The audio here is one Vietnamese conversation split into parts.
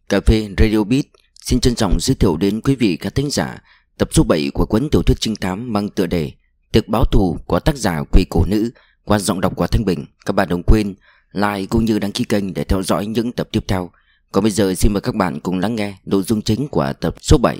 Cà phê Radio Beat xin trân trọng giới thiệu đến quý vị khán thính giả tập số 7 của cuốn tiểu thuyết trinh thám mang tựa đề Tiệc báo thù của tác giả Quỷ Cổ Nữ qua giọng đọc của Thanh Bình. Các bạn đừng quên like cũng như đăng ký kênh để theo dõi những tập tiếp theo. Còn bây giờ xin mời các bạn cùng lắng nghe nội dung chính của tập số 7.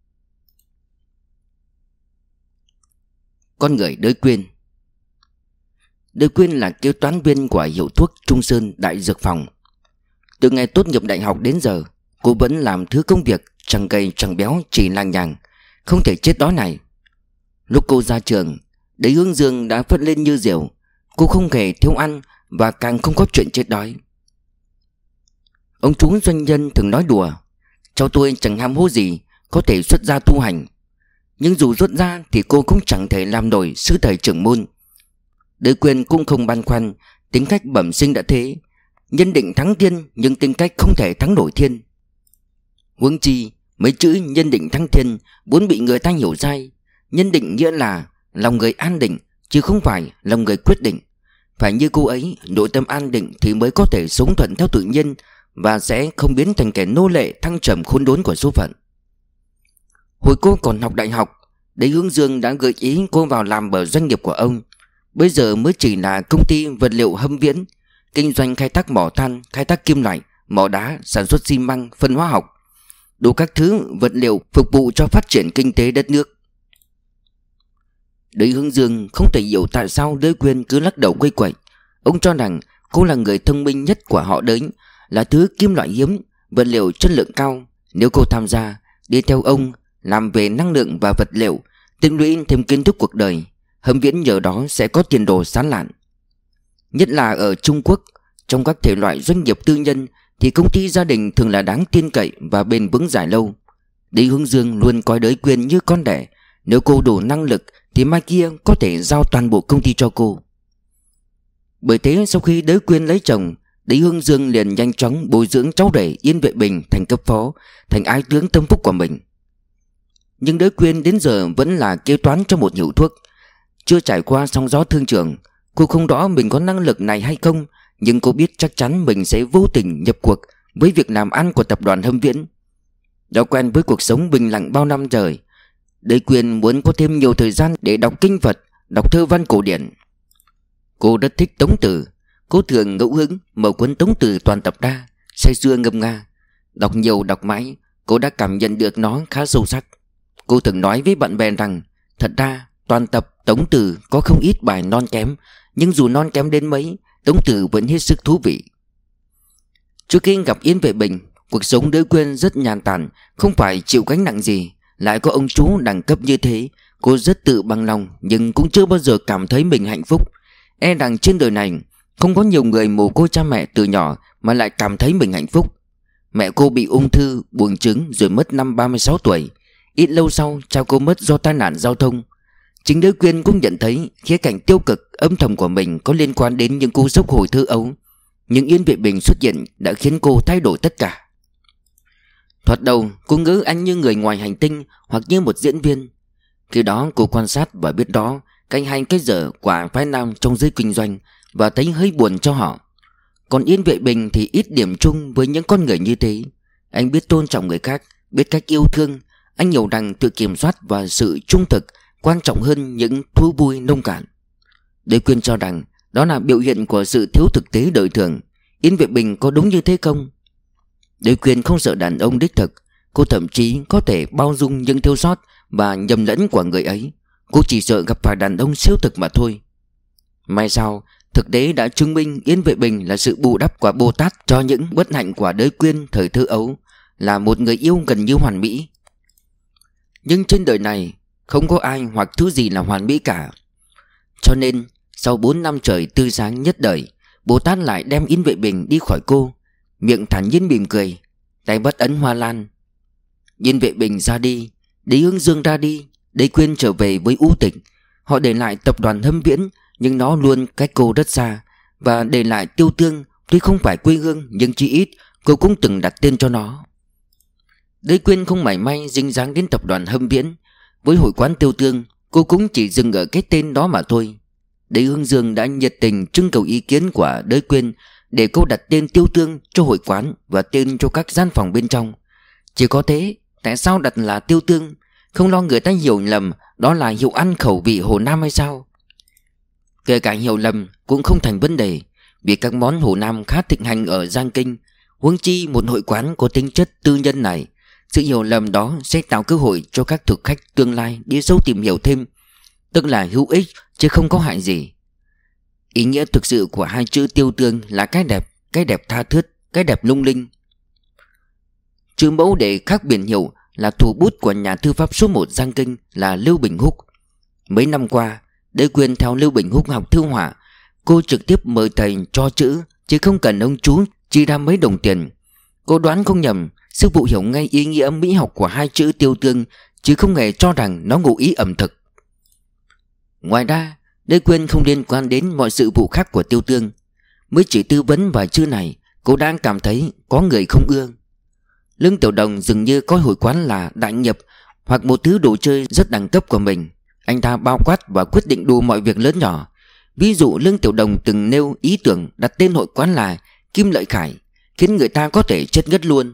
Con người Đới Quyên. Đới Quyên là kế toán viên của hiệu thuốc Trung Sơn Đại Dược Phòng. Từ ngày tốt nghiệp đại học đến giờ, cô vẫn làm thứ công việc chẳng gầy chẳng béo, chỉ lằng nhằng, không thể chết đói này. Lúc cô ra trường, Đới Hướng Dương đã phất lên như diều. Cô không hề thiếu ăn và càng không có chuyện chết đói. Ông chú doanh nhân thường nói đùa: cháu tôi chẳng ham hố gì, có thể xuất gia tu hành. Nhưng dù xuất gia thì cô cũng chẳng thể làm nổi sư thầy trưởng môn. Đới Quyên cũng không băn khoăn, tính cách bẩm sinh đã thế. Nhân định thắng thiên, nhưng tính cách không thể thắng nổi thiên. Huống chi mấy chữ nhân định thắng thiên vốn bị người ta hiểu sai. Nhân định nghĩa là lòng người an định, chứ không phải lòng người quyết định. Phải như cô ấy, nội tâm an định thì mới có thể sống thuận theo tự nhiên và sẽ không biến thành kẻ nô lệ thăng trầm khốn đốn của số phận. Hồi cô còn học đại học, Đới Hướng Dương đã gợi ý cô vào làm ở doanh nghiệp của ông. Bây giờ mới chỉ là công ty vật liệu Hâm Viễn, kinh doanh khai thác mỏ than, khai thác kim loại, mỏ đá, sản xuất xi măng, phân hóa học, đủ các thứ vật liệu phục vụ cho phát triển kinh tế đất nước. Đới Hướng Dương không thể hiểu tại sao Đới Quyên cứ lắc đầu quây quậy. Ông cho rằng cô là người thông minh nhất của họ Đới, là thứ kim loại hiếm, vật liệu chất lượng cao. Nếu cô tham gia, đi theo ông, làm về năng lượng và vật liệu, tích lũy thêm kiến thức cuộc đời, Hâm Viễn nhờ đó sẽ có tiền đồ sáng lạn. Nhất là ở Trung Quốc, trong các thể loại doanh nghiệp tư nhân thì công ty gia đình thường là đáng tin cậy và bền vững dài lâu. Đới Hướng Dương luôn coi Đới Quyên như con đẻ. Nếu cô đủ năng lực thì mai kia có thể giao toàn bộ công ty cho cô. Bởi thế sau khi Đới Quyên lấy chồng, Đới Hướng Dương liền nhanh chóng bồi dưỡng cháu rể Yên Vệ Bình thành cấp phó, thành ái tướng tâm phúc của mình. Nhưng Đới Quyên đến giờ vẫn là kế toán cho một hiệu thuốc. Chưa trải qua sóng gió thương trường, cô không rõ mình có năng lực này hay không, nhưng cô biết chắc chắn mình sẽ vô tình nhập cuộc với việc làm ăn của tập đoàn Hâm Viễn. Đã quen với cuộc sống bình lặng bao năm trời, Đới Quyên muốn có thêm nhiều thời gian để đọc kinh Phật, đọc thơ văn cổ điển. Cô rất thích Tống Từ. Cô thường ngẫu hứng mở cuốn Tống Từ toàn tập ra, say sưa ngâm nga. Đọc nhiều đọc mãi, cô đã cảm nhận được nó khá sâu sắc. Cô thường nói với bạn bè rằng thật ra toàn tập Tống Từ có không ít bài non kém, nhưng dù non kém đến mấy, Tống Từ vẫn hết sức thú vị. Trước khi gặp Yên Vệ Bình, cuộc sống Đới Quyên rất nhàn tản, không phải chịu gánh nặng gì. Lại có ông chú đẳng cấp như thế, cô rất tự bằng lòng, nhưng cũng chưa bao giờ cảm thấy mình hạnh phúc. E rằng trên đời này không có nhiều người mồ côi cha mẹ từ nhỏ mà lại cảm thấy mình hạnh phúc. Mẹ cô bị ung thư, buồng trứng rồi mất năm 36 tuổi. Ít lâu sau cha cô mất do tai nạn giao thông. Chính Đới Quyên cũng nhận thấy khía cạnh tiêu cực âm thầm của mình có liên quan đến những cú sốc hồi thơ ấu. Nhưng Yên Vệ Bình xuất hiện đã khiến cô thay đổi tất cả. Thoạt đầu cô ngỡ anh như người ngoài hành tinh hoặc như một diễn viên. Khi đó cô quan sát và biết đó canh hành cái dở quả phái nam trong giới kinh doanh và thấy hơi buồn cho họ. Còn Yên Vệ Bình thì ít điểm chung với những con người như thế. Anh biết tôn trọng người khác, biết cách yêu thương. Anh hiểu rằng tự kiểm soát và sự trung thực quan trọng hơn những thú vui nông cạn. Đới Quyên cho rằng đó là biểu hiện của sự thiếu thực tế đời thường. Yên Vệ Bình có đúng như thế không? Đới Quyên không sợ đàn ông đích thực. Cô thậm chí có thể bao dung những thiếu sót và nhầm lẫn của người ấy. Cô chỉ sợ gặp phải đàn ông siêu thực mà thôi. May sao thực tế đã chứng minh Yên Vệ Bình là sự bù đắp của Bồ Tát cho những bất hạnh của Đới Quyên thời thơ ấu, là một người yêu gần như hoàn mỹ. Nhưng trên đời này không có ai hoặc thứ gì là hoàn mỹ cả. Cho nên sau 4 năm trời tươi sáng nhất đời, Bồ Tát lại đem Yên Vệ Bình đi khỏi cô, miệng thản nhiên mỉm cười, tay bắt ấn hoa lan. Yên Vệ Bình ra đi, Đới Hướng Dương ra đi, Đới Quyên trở về với u tịch. Họ để lại tập đoàn Hâm Viễn, nhưng nó luôn cách cô rất xa. Và để lại Tiêu Tương, tuy không phải quê hương nhưng chỉ ít cô cũng từng đặt tên cho nó. Đới Quyên không mảy may dính dáng đến tập đoàn Hâm Viễn. Với hội quán Tiêu Tương, cô cũng chỉ dừng ở cái tên đó mà thôi. Đới Hướng Dương đã nhiệt tình trưng cầu ý kiến của Đới Quyên để cô đặt tên Tiêu Tương cho hội quán và tên cho các gian phòng bên trong. Chỉ có thế, tại sao đặt là Tiêu Tương? Không lo người ta hiểu lầm đó là hiệu ăn khẩu vị Hồ Nam hay sao? Kể cả hiểu lầm cũng không thành vấn đề, vì các món Hồ Nam khá thịnh hành ở Giang Kinh. Huống chi một hội quán có tính chất tư nhân này, sự hiểu lầm đó sẽ tạo cơ hội cho các thực khách tương lai đi sâu tìm hiểu thêm, tức là hữu ích chứ không có hại gì. Ý nghĩa thực sự của hai chữ Tiêu Tương là cái đẹp tha thướt, cái đẹp lung linh. Chữ mẫu để khắc biển hiệu là thủ bút của nhà thư pháp số 1 Giang Kinh là Lưu Bình Húc. Mấy năm qua, để quyền theo Lưu Bình Húc học thư họa, cô trực tiếp mời thầy cho chữ, chứ không cần ông chú chi ra mấy đồng tiền. Cô đoán không nhầm, sư phụ hiểu ngay ý nghĩa mỹ học của hai chữ Tiêu Tương, chứ không hề cho rằng nó ngụ ý ẩm thực. Ngoài ra, Đế Quyên không liên quan đến mọi sự vụ khác của Tiêu Tương. Mới chỉ tư vấn vài chữ này, cô đang cảm thấy có người không ưa. Lương Tiểu Đồng dường như coi hội quán là đại nghiệp hoặc một thứ đồ chơi rất đẳng cấp của mình. Anh ta bao quát và quyết định đủ mọi việc lớn nhỏ. Ví dụ Lương Tiểu Đồng từng nêu ý tưởng đặt tên hội quán là Kim Lợi Khải, khiến người ta có thể chết ngất luôn.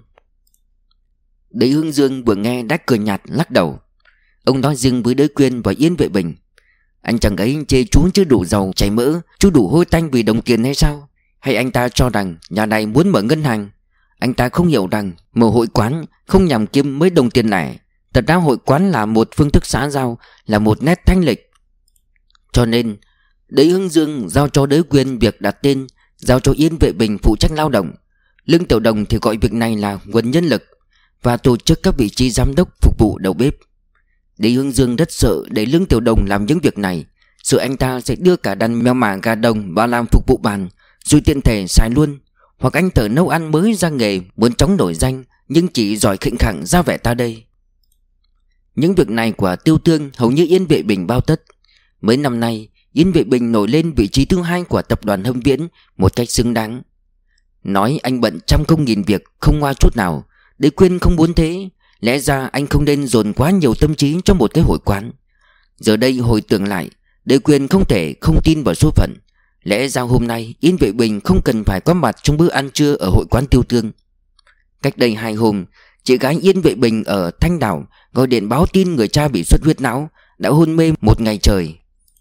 Đế Hương Dương vừa nghe đã cười nhạt lắc đầu. Ông nói riêng với Đế Quyên và Yên Vệ Bình: anh chàng ấy chê chú chưa đủ giàu chảy mỡ, chú đủ hôi tanh vì đồng tiền hay sao? Hay anh ta cho rằng nhà này muốn mở ngân hàng? Anh ta không hiểu rằng mở hội quán không nhằm kiếm mấy đồng tiền này. Thật ra hội quán là một phương thức xã giao, là một nét thanh lịch. Cho nên Đế Hương Dương giao cho Đế Quyên việc đặt tên, giao cho Yên Vệ Bình phụ trách lao động. Lương Tiểu Đồng thì gọi việc này là nguồn nhân lực và tổ chức các vị trí giám đốc phục vụ đầu bếp. Đế Hương Dương rất sợ để Lương Tiểu Đồng làm những việc này, sợ anh ta sẽ đưa cả đàn mèo mả gà đồng vào làm phục vụ bàn, rồi tiện thể xài luôn. Hoặc anh thợ nấu ăn mới ra nghề muốn chóng nổi danh nhưng chỉ giỏi khệnh khẳng ra vẻ ta đây. Những việc này của Tiêu Tương hầu như Yên Vệ Bình bao tất. Mấy năm nay Yên Vệ Bình nổi lên vị trí thứ hai của tập đoàn Hâm Viễn một cách xứng đáng. Nói anh bận trăm công nghìn việc không ngoa chút nào, Đế Quyên không muốn thế. Lẽ ra anh không nên dồn quá nhiều tâm trí cho một cái hội quán. Giờ đây hồi tưởng lại, Đế Quyên không thể không tin vào số phận. Lẽ ra hôm nay Yên Vệ Bình không cần phải có mặt trong bữa ăn trưa ở hội quán Tiêu Tương. Cách đây 2 hôm, chị gái Yên Vệ Bình ở Thanh Đảo gọi điện báo tin người cha bị xuất huyết não, đã hôn mê 1 ngày trời.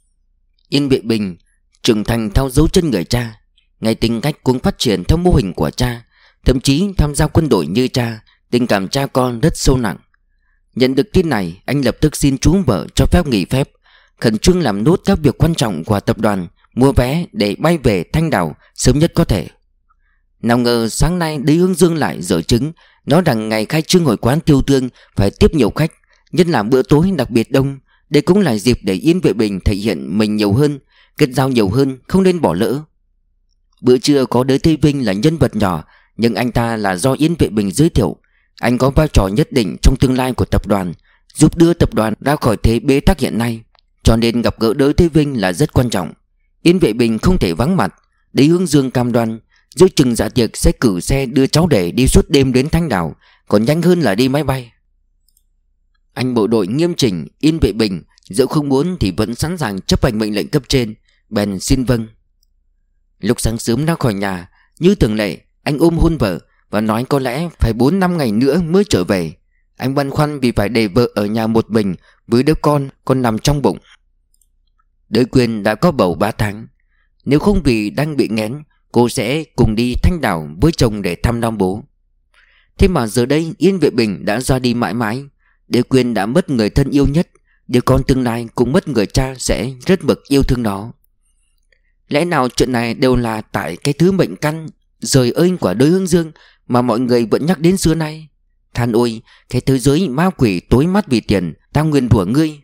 Yên Vệ Bình trưởng thành theo dấu chân người cha, ngay tính cách cũng phát triển theo mô hình của cha, thậm chí tham gia quân đội như cha. Tình cảm cha con rất sâu nặng. Nhận được tin này, anh lập tức xin chú vợ cho phép nghỉ phép, khẩn trương làm nốt các việc quan trọng của tập đoàn, mua vé để bay về Thanh Đảo sớm nhất có thể. Nào ngờ sáng nay Đế Hương Dương lại dở chứng, nói rằng ngày khai trương hội quán Tiêu Tương phải tiếp nhiều khách, nhất là bữa tối đặc biệt đông. Đây cũng là dịp để Yên Vệ Bình thể hiện mình nhiều hơn, kết giao nhiều hơn, không nên bỏ lỡ. Bữa trưa có Đế Thế Vinh là nhân vật nhỏ, nhưng anh ta là do Yên Vệ Bình giới thiệu. Anh có vai trò nhất định trong tương lai của tập đoàn, giúp đưa tập đoàn ra khỏi thế bế tắc hiện nay, cho nên gặp gỡ Đế Thế Vinh là rất quan trọng. Yên Vệ Bình không thể vắng mặt. Đế Hương Dương cam đoan giữa chừng dạ tiệc sẽ cử xe đưa cháu rể đi suốt đêm đến Thanh Đảo, còn nhanh hơn là đi máy bay. Anh bộ đội nghiêm chỉnh, Yên Vệ Bình dẫu không muốn thì vẫn sẵn sàng chấp hành mệnh lệnh cấp trên, bèn xin vâng. Lúc sáng sớm ra khỏi nhà, như thường lệ, anh ôm hôn vợ và nói có lẽ phải 4-5 ngày nữa mới trở về. Anh băn khoăn vì phải để vợ ở nhà một mình với đứa con còn nằm trong bụng. Đế Quyên đã có bầu 3 tháng. Nếu không vì đang bị nghén, cô sẽ cùng đi Thanh Đảo với chồng để thăm nom bố. Thế mà giờ đây Yên Vệ Bình đã ra đi mãi mãi. Đế Quyên đã mất người thân yêu nhất, đứa con tương lai cũng mất người cha sẽ rất bậc yêu thương nó. Lẽ nào chuyện này đều là tại cái thứ mệnh căn rời ơn của Đế Hương Dương mà mọi người vẫn nhắc đến xưa nay? Than ôi, cái thế giới ma quỷ tối mắt vì tiền, ta nguyền rủa ngươi.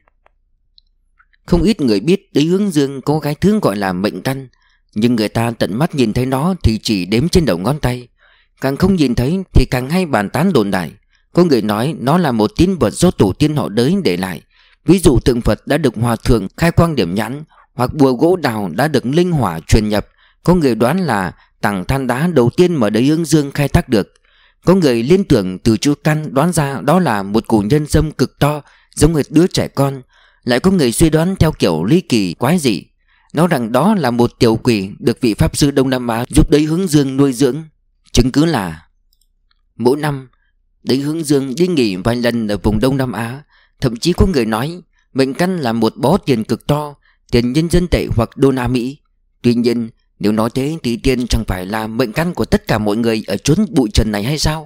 Không ít người biết Đế Hương Dương có cái thứ gọi là mệnh căn, nhưng người ta tận mắt nhìn thấy nó thì chỉ đếm trên đầu ngón tay. Càng không nhìn thấy thì càng hay bàn tán đồn đại. Có người nói nó là một tín vật do tổ tiên họ Đế để lại. Ví dụ tượng Phật đã được hòa thượng khai quang điểm nhãn, hoặc bùa gỗ đào đã được linh hỏa truyền nhập. Có người đoán là tảng than đá đầu tiên mà Đế Hương Dương khai thác được. Có người liên tưởng từ chữ căn đoán ra đó là một củ nhân sâm cực to, giống hệt đứa trẻ con. Lại có người suy đoán theo kiểu ly kỳ quái dị. nói rằng đó là một tiểu quỷ được vị pháp sư Đông Nam Á giúp Đế Hướng Dương nuôi dưỡng. Chứng cứ là mỗi năm Đế Hướng Dương đi nghỉ vài lần ở vùng Đông Nam Á. Thậm chí có người nói mệnh căn là một bó tiền cực to, tiền nhân dân tệ hoặc đô la Mỹ. Tuy nhiên nếu nói thế thì tiền chẳng phải là mệnh căn của tất cả mọi người ở chốn bụi trần này hay sao?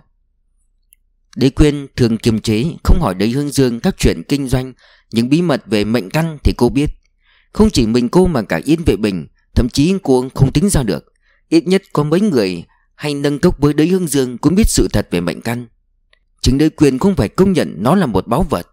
Đế Quyên thường kiềm chế, không hỏi Đế Hướng Dương các chuyện kinh doanh, những bí mật về mệnh căn thì cô biết. Không chỉ mình cô mà cả Yên Vệ Bình, thậm chí cô không tính ra được. Ít nhất có mấy người hay nâng cốc với Đế Hướng Dương cũng biết sự thật về mệnh căn. Chính Đế Quyên cũng phải công nhận nó là một báu vật.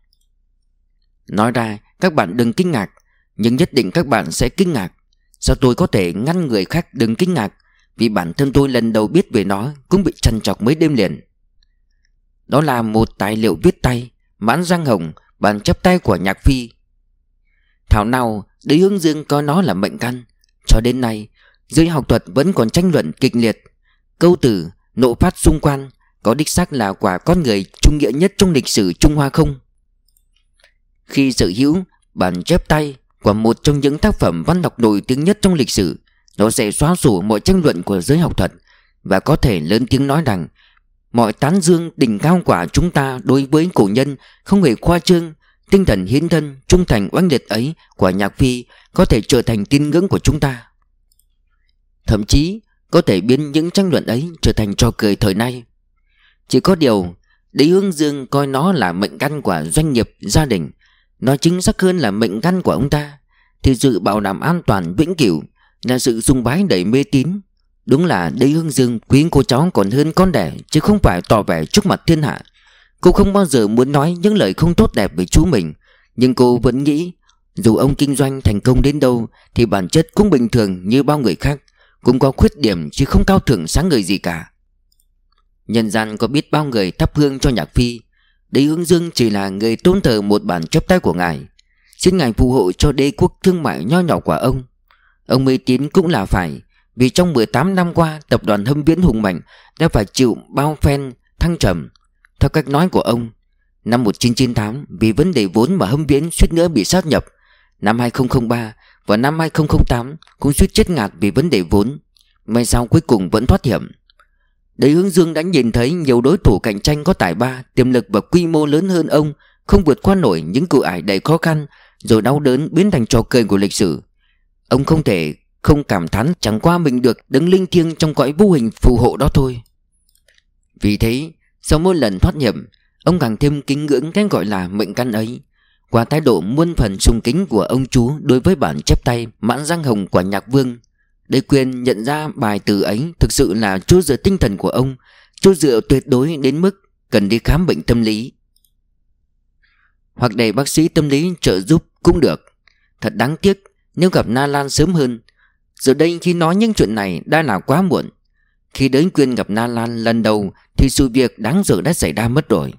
Nói ra các bạn đừng kinh ngạc, nhưng nhất định các bạn sẽ kinh ngạc. Sao tôi có thể ngăn người khác đừng kinh ngạc? Vì bản thân tôi lần đầu biết về nó cũng bị trằn trọc mấy đêm liền. Đó là một tài liệu viết tay, Mãn Giang Hồng, bản chép tay của Nhạc Phi. Thảo nào Đế Hướng Dương coi nó là mệnh căn. Cho đến nay giới học thuật vẫn còn tranh luận kịch liệt. Câu từ nộ phát xung quan có đích xác là quả con người trung nghĩa nhất trong lịch sử Trung Hoa không? Khi sở hữu bản chép tay của một trong những tác phẩm văn học nổi tiếng nhất trong lịch sử, nó sẽ xóa sổ mọi tranh luận của giới học thuật, và có thể lớn tiếng nói rằng mọi tán dương đỉnh cao quả chúng ta đối với cổ nhân không hề khoa trương. Tinh thần hiến thân, trung thành oanh liệt ấy của Nhạc Phi có thể trở thành tín ngưỡng của chúng ta. Thậm chí có thể biến những tranh luận ấy trở thành trò cười thời nay. Chỉ có điều Đế Hướng Dương coi nó là mệnh căn của doanh nghiệp, gia đình. Nói chính xác hơn là mệnh căn của ông ta thì sự bảo đảm an toàn vĩnh cửu, là sự sùng bái đầy mê tín. Đúng là Đế Hướng Dương quý cô cháu còn hơn con đẻ, chứ không phải tỏ vẻ trước mặt thiên hạ. Cô không bao giờ muốn nói những lời không tốt đẹp về chú mình, nhưng cô vẫn nghĩ dù ông kinh doanh thành công đến đâu thì bản chất cũng bình thường như bao người khác, cũng có khuyết điểm chứ không cao thượng sáng ngời gì cả. Nhân gian có biết bao người thắp hương cho Nhạc Phi. Đế Hướng Dương chỉ là người tôn thờ một bản chép tay của ngài, xin ngài phù hộ cho đế quốc thương mại nho nhỏ của ông. Ông mê tín cũng là phải, vì trong 18 năm qua tập đoàn Hâm Viễn hùng mạnh đã phải chịu bao phen thăng trầm. Theo cách nói của ông, năm 1998 vì vấn đề vốn mà Hâm Viễn suýt nữa bị sát nhập. Năm 2003 và năm 2008 cũng suýt chết ngạt vì vấn đề vốn. May sao cuối cùng vẫn thoát hiểm. Đế Hướng Dương đã nhìn thấy nhiều đối thủ cạnh tranh có tài ba, tiềm lực và quy mô lớn hơn ông không vượt qua nổi những cửa ải đầy khó khăn, rồi đau đớn biến thành trò cười của lịch sử. Ông không thể không cảm thán chẳng qua mình được đấng linh thiêng trong cõi vô hình phù hộ đó thôi. Vì thế sau mỗi lần thoát hiểm, ông càng thêm kính ngưỡng cái gọi là mệnh căn ấy. Qua thái độ muôn phần sùng kính của ông chú đối với bản chép tay Mãn Giang Hồng của Nhạc Vương, Đế Quyên nhận ra bài từ ấy thực sự là chỗ dựa tinh thần của ông, chỗ dựa tuyệt đối đến mức cần đi khám bệnh tâm lý, hoặc để bác sĩ tâm lý trợ giúp cũng được. Thật đáng tiếc nếu gặp Na Lan sớm hơn. Giờ đây khi nói những chuyện này đã là quá muộn. Khi Đế Quyên gặp Na Lan lần đầu thì sự việc đáng sợ đã xảy ra mất rồi.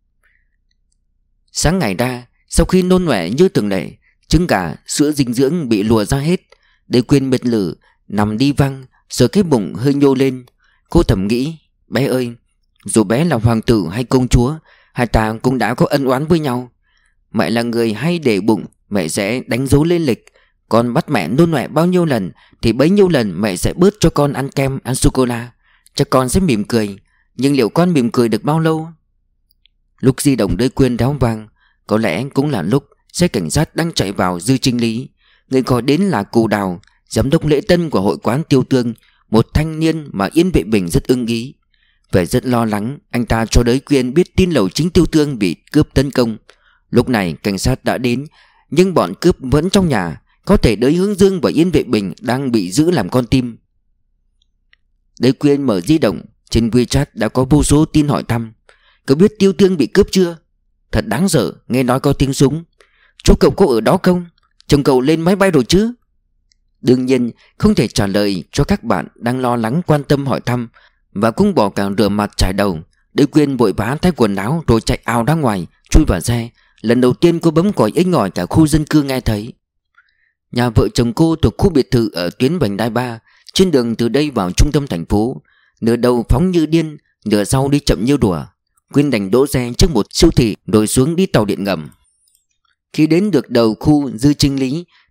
Sáng ngày ra, sau khi nôn ọe như thường lệ, trứng gà, sữa dinh dưỡng bị lùa ra hết, Đế Quyên mệt lử nằm đi văng, sờ cái bụng hơi nhô lên. Cô thầm nghĩ, bé ơi, dù bé là hoàng tử hay công chúa, hai ta cũng đã có ân oán với nhau. Mẹ là người hay để bụng, mẹ sẽ đánh dấu lên lịch. Con bắt mẹ nôn ọe bao nhiêu lần thì bấy nhiêu lần mẹ sẽ bớt cho con ăn kem, ăn sô-cô-la. Chắc con sẽ mỉm cười, nhưng liệu con mỉm cười được bao lâu? Lúc di động Đế Quyên réo vang, có lẽ cũng là lúc xe cảnh sát đang chạy vào Dư Trinh Lý. Người gọi đến là Cù Đào, giám đốc lễ tân của hội quán Tiêu Tương, một thanh niên mà Yên Vệ Bình rất ưng ý. Vẻ rất lo lắng, anh ta cho Đế Quyên biết tin lầu chính Tiêu Tương bị cướp tấn công. Lúc này cảnh sát đã đến, nhưng bọn cướp vẫn trong nhà. Có thể Đế Hướng Dương và Yên Vệ Bình đang bị giữ làm con tim. Đế Quyên mở di động, trên WeChat đã có vô số tin hỏi thăm. Cậu biết Tiêu Tương bị cướp chưa? Thật đáng sợ, nghe nói có tiếng súng. Chú cậu có ở đó không? Chồng cậu lên máy bay rồi chứ? Đương nhiên không thể trả lời cho các bạn đang lo lắng quan tâm hỏi thăm, và cũng bỏ cả rửa mặt chải đầu. Đế Quyên vội vã thay quần áo rồi chạy ào ra ngoài, chui vào xe. Lần đầu tiên cô bấm còi inh ỏi cả khu dân cư nghe thấy. Nhà vợ chồng cô thuộc khu biệt thự ở tuyến vành đai 3, trên đường từ đây vào trung tâm thành phố. Nửa đầu phóng như điên, nửa sau đi chậm như đùa. Quyên đành đỗ xe trước một siêu thị rồi xuống đi tàu điện ngầm. Khi đến được đầu khu Dư Trinh Lý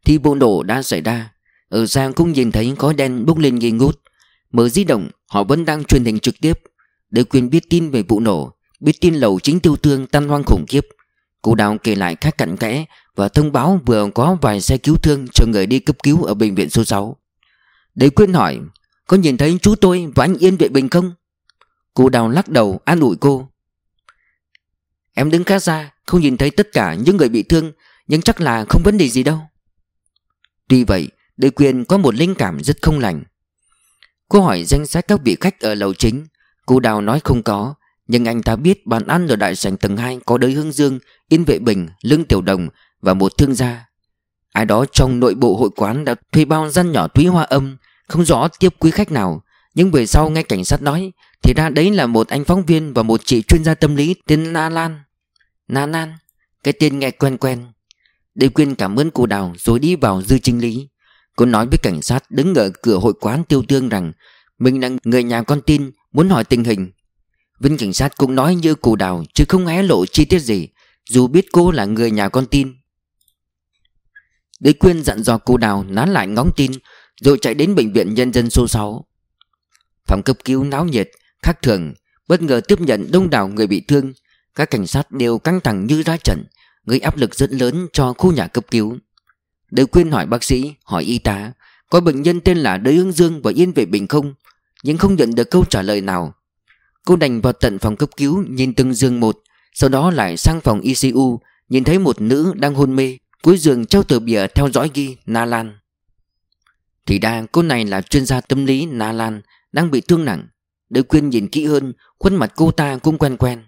thì vụ nổ đã xảy ra. Ở xa cũng nhìn thấy khói đen bốc lên nghi ngút. Mở di động họ vẫn đang truyền hình trực tiếp. Đới Quyên biết tin về vụ nổ, biết tin lầu chính Tiêu Tương tan hoang khủng khiếp. Cô Đào kể lại khá cặn kẽ và thông báo vừa có vài xe cứu thương cho người đi cấp cứu ở bệnh viện số 6. Đới Quyên hỏi: có nhìn thấy chú tôi và anh Yên vệ bình không? Cô Đào lắc đầu an ủi cô: em đứng khá xa, không nhìn thấy tất cả những người bị thương, nhưng chắc là không vấn đề gì đâu. Tuy vậy, Đới Quyên có một linh cảm rất không lành. Cô hỏi danh sách các vị khách ở lầu chính. Cô Đào nói không có, nhưng anh ta biết bàn ăn ở đại sảnh tầng 2 có Đới Hướng Dương, Yên Vệ Bình, Lương Tiểu Đồng và một thương gia. Ai đó trong nội bộ hội quán đã thuê bao gian nhỏ túy hoa âm, không rõ tiếp quý khách nào. Nhưng về sau nghe cảnh sát nói thì ra đấy là một anh phóng viên và một chị chuyên gia tâm lý tên Na Lan. Na Lan, cái tên nghe quen quen. Đới Quyên cảm ơn cô Đào rồi đi vào dư chính lý. Cô nói với cảnh sát đứng ở cửa hội quán Tiêu Tương rằng mình là người nhà con tin, muốn hỏi tình hình. Viên cảnh sát cũng nói như cô Đào chứ không hé lộ chi tiết gì, dù biết cô là người nhà con tin. Đới Quyên dặn dò cô Đào nán lại ngóng tin, rồi chạy đến bệnh viện nhân dân số 6. Phòng cấp cứu náo nhiệt, khác thường, bất ngờ tiếp nhận đông đảo người bị thương. Các cảnh sát đều căng thẳng như ra trận, gây áp lực rất lớn cho khu nhà cấp cứu. Đới Quyên hỏi bác sĩ, hỏi y tá có bệnh nhân tên là Đới Hướng Dương và Yên Vệ Bình không, nhưng không nhận được câu trả lời nào. Cô đành vào tận phòng cấp cứu nhìn từng giường một, sau đó lại sang phòng ICU, nhìn thấy một nữ đang hôn mê. Cuối giường treo tờ bìa theo dõi ghi Na Lan. Thì ra cô này là chuyên gia tâm lý Na Lan, đang bị thương nặng. Đới Quyên nhìn kỹ hơn, khuôn mặt cô ta cũng quen quen.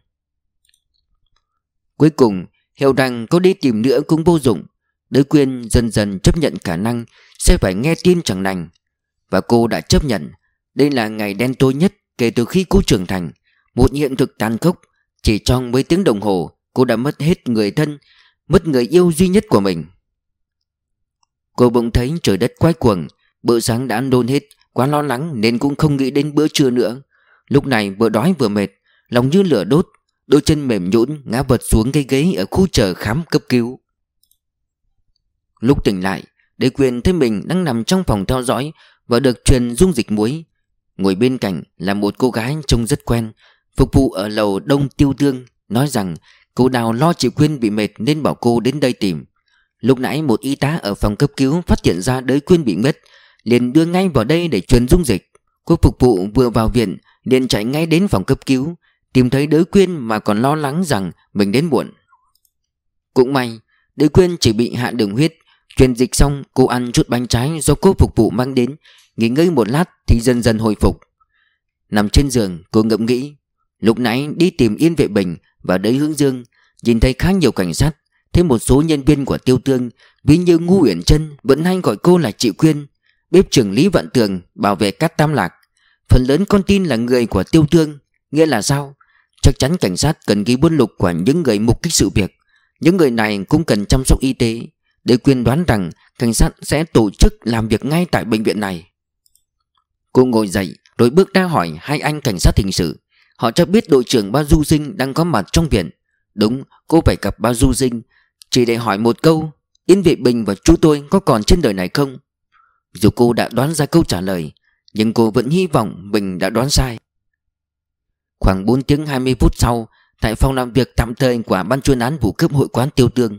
Cuối cùng hiểu rằng có đi tìm nữa cũng vô dụng. Đới Quyên dần dần chấp nhận khả năng sẽ phải nghe tin chẳng lành. Và cô đã chấp nhận. Đây là ngày đen tối nhất kể từ khi cô trưởng thành. Một hiện thực tàn khốc. Chỉ trong mấy tiếng đồng hồ cô đã mất hết người thân, mất người yêu duy nhất của mình. Cô bỗng thấy trời đất quay cuồng. Bữa sáng đã ăn đôn hết, quá lo lắng nên cũng không nghĩ đến bữa trưa nữa. Lúc này vừa đói vừa mệt, lòng như lửa đốt, đôi chân mềm nhũn ngã vật xuống cái ghế ở khu chờ khám cấp cứu. Lúc tỉnh lại, Đới Quyên thấy mình đang nằm trong phòng theo dõi và được truyền dung dịch muối. Ngồi bên cạnh là một cô gái trông rất quen, phục vụ ở lầu Đông Tiêu Tương, nói rằng cô Đào lo chị Quyên bị mệt nên bảo cô đến đây tìm. Lúc nãy một y tá ở phòng cấp cứu phát hiện ra Đới Quyên bị ngất, liền đưa ngay vào đây để truyền dung dịch. Cô phục vụ vừa vào viện liền chạy ngay đến phòng cấp cứu, tìm thấy Đới Quyên mà còn lo lắng rằng mình đến muộn. Cũng may Đới Quyên chỉ bị hạ đường huyết. Truyền dịch xong cô ăn chút bánh trái do cô phục vụ mang đến, nghỉ ngơi một lát thì dần dần hồi phục. Nằm trên giường cô ngẫm nghĩ, lúc nãy đi tìm Yên Vệ Bình và Đới Hướng Dương, nhìn thấy khá nhiều cảnh sát, thêm một số nhân viên của Tiêu Tương, ví như Ngu Uyển Trân vẫn hay gọi cô là chị Quyên, bếp trưởng Lý Vạn Tường, bảo vệ Cát Tam Lạc. Phần lớn con tin là người của Tiêu Tương. Nghĩa là sao? Chắc chắn cảnh sát cần ghi buôn lục của những người mục kích sự việc. Những người này cũng cần chăm sóc y tế. Đới Quyên đoán rằng cảnh sát sẽ tổ chức làm việc ngay tại bệnh viện này. Cô ngồi dậy rồi bước ra hỏi hai anh cảnh sát hình sự. Họ cho biết đội trưởng Bao Du Dinh đang có mặt trong viện. Đúng, cô phải gặp Bao Du Dinh, chỉ để hỏi một câu: Yên Vệ Bình và chú tôi có còn trên đời này không? Dù cô đã đoán ra câu trả lời, nhưng cô vẫn hy vọng mình đã đoán sai. Khoảng 4 tiếng 20 phút sau, tại phòng làm việc tạm thời của ban chuyên án vụ cướp hội quán Tiêu Tương.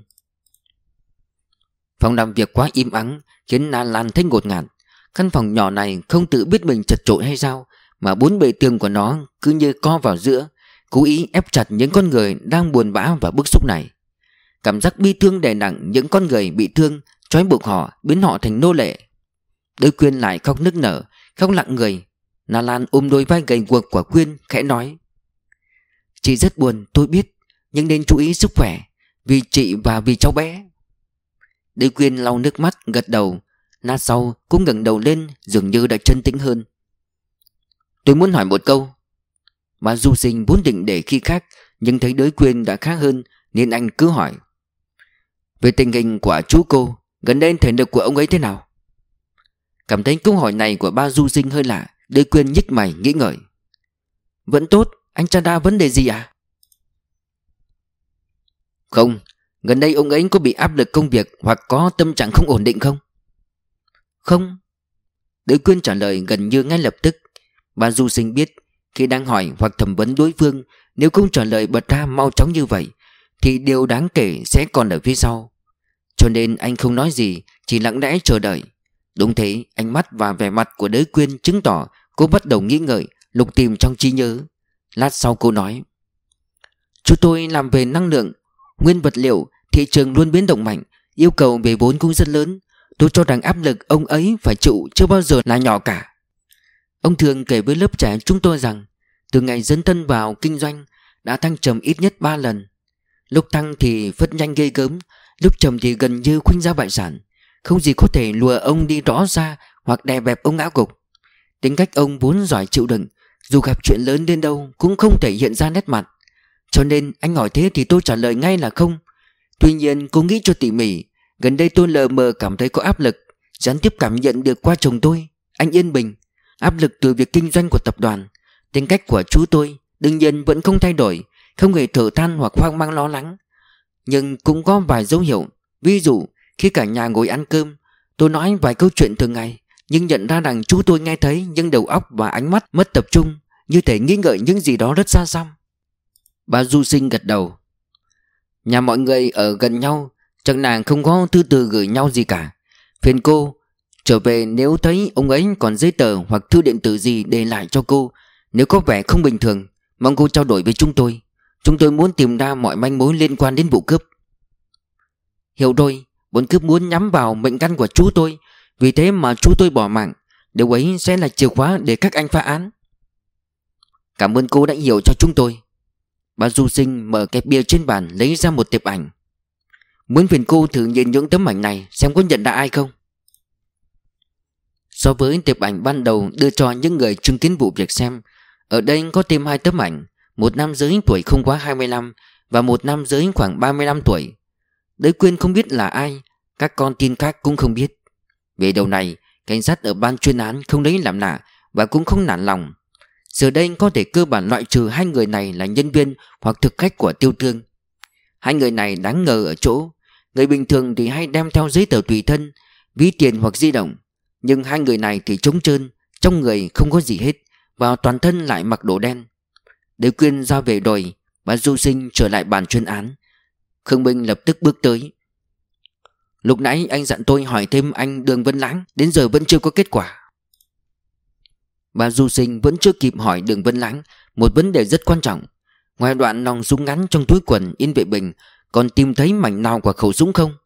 Phòng làm việc quá im ắng khiến Na Lan thấy ngột ngạt. Căn phòng nhỏ này không tự biết mình chật chội hay sao, mà bốn bề tường của nó cứ như co vào giữa, cố ý ép chặt những con người đang buồn bã và bức xúc này. Cảm giác bi thương đè nặng những con người bị thương, trói buộc họ, biến họ thành nô lệ. Đới Quyên lại khóc nức nở, khóc lặng người. Na Lan ôm đôi vai gầy guộc của Quyên, khẽ nói: Chị rất buồn, tôi biết, nhưng nên chú ý sức khỏe, vì chị và vì cháu bé. Đới Quyên lau nước mắt, gật đầu. Lát sau cũng ngẩng đầu lên, dường như đã trấn tĩnh hơn. Tôi muốn hỏi một câu. Mà Du Sinh vốn định để khi khác, nhưng thấy Đới Quyên đã khác hơn nên anh cứ hỏi: Về tình hình của chú cô, gần đây thể lực của ông ấy thế nào? Cảm thấy câu hỏi này của ba Du Sinh hơi lạ, Đới Quyên nhích mày nghĩ ngợi. Vẫn tốt, anh tra ra vấn đề gì à? Không, Gần đây ông ấy có bị áp lực công việc hoặc có tâm trạng không ổn định không? Không. Đới Quyên trả lời gần như ngay lập tức. Bà Du Sinh biết khi đang hỏi hoặc thẩm vấn đối phương, nếu không trả lời bật ra mau chóng như vậy thì điều đáng kể sẽ còn ở phía sau. Cho nên anh không nói gì, chỉ lặng lẽ chờ đợi. Đúng thế, ánh mắt và vẻ mặt của Đới Quyên chứng tỏ cô bắt đầu nghĩ ngợi, lục tìm trong trí nhớ. Lát sau cô nói: Chú tôi làm về năng lượng, nguyên vật liệu, thị trường luôn biến động mạnh, yêu cầu về vốn cũng rất lớn. Tôi cho rằng áp lực ông ấy phải chịu chưa bao giờ là nhỏ cả. Ông thường kể với lớp trẻ chúng tôi rằng từ ngày dấn thân vào kinh doanh đã thăng trầm ít nhất 3 lần. Lúc tăng thì phất nhanh ghê gớm, lúc trầm thì gần như khuynh ra bại sản. Không gì có thể lùa ông đi rõ ra hoặc đè bẹp ông ngã gục. Tính cách ông vốn giỏi chịu đựng, dù gặp chuyện lớn đến đâu cũng không thể hiện ra nét mặt. Cho nên anh hỏi thế thì tôi trả lời ngay là không. Tuy nhiên cô nghĩ cho tỉ mỉ, gần đây tôi lờ mờ cảm thấy có áp lực, gián tiếp cảm nhận được qua chồng tôi, anh Yên Bình. Áp lực từ việc kinh doanh của tập đoàn. Tính cách của chú tôi đương nhiên vẫn không thay đổi, không hề thở than hoặc hoang mang lo lắng. Nhưng cũng có vài dấu hiệu. Ví dụ khi cả nhà ngồi ăn cơm, tôi nói vài câu chuyện thường ngày, nhưng nhận ra rằng chú tôi nghe thấy nhưng đầu óc và ánh mắt mất tập trung, như thể nghĩ ngợi những gì đó rất xa xăm. Bà Du Sinh gật đầu. Nhà mọi người ở gần nhau, chắc nàng không có thư từ gửi nhau gì cả. Phiền cô trở về nếu thấy ông ấy còn giấy tờ hoặc thư điện tử gì để lại cho cô. Nếu có vẻ không bình thường, mong cô trao đổi với chúng tôi. Chúng tôi muốn tìm ra mọi manh mối liên quan đến vụ cướp. Hiểu rồi, bọn cướp muốn nhắm vào mệnh căn của chú tôi, vì thế mà chú tôi bỏ mạng. Điều ấy sẽ là chìa khóa để các anh phá án. Cảm ơn cô đã hiểu cho chúng tôi. Bà Du Sinh mở cái bia trên bàn lấy ra một tệp ảnh. Muốn phiền cô thử nhìn những tấm ảnh này xem có nhận ra ai không. So với tệp ảnh ban đầu đưa cho những người chứng kiến vụ việc xem, ở đây có thêm 2 tấm ảnh. Một nam giới tuổi không quá 25 và một nam giới khoảng 35 tuổi. Đới Quyên không biết là ai, các con tin khác cũng không biết. Về đầu này, cảnh sát ở ban chuyên án không lấy làm lạ và cũng không nản lòng. Giờ đây có thể cơ bản loại trừ 2 người này là nhân viên hoặc thực khách của Tiêu Tương. 2 người này đáng ngờ ở chỗ người bình thường thì hay đem theo giấy tờ tùy thân, ví tiền hoặc di động. Nhưng 2 người này thì trống trơn, trong người không có gì hết, và toàn thân lại mặc đồ đen. Đới Quyên ra về rồi, bà Du Sinh trở lại bàn chuyên án. Khương Minh lập tức bước tới. Lúc nãy anh dặn tôi hỏi thêm anh Đường Vân Lãng, đến giờ vẫn chưa có kết quả. Bà Du Sinh vẫn chưa kịp hỏi Đường Vân Lãng một vấn đề rất quan trọng. Ngoài đoạn nòng súng ngắn trong túi quần Yên Vệ Bình, còn tìm thấy mảnh nào của khẩu súng không?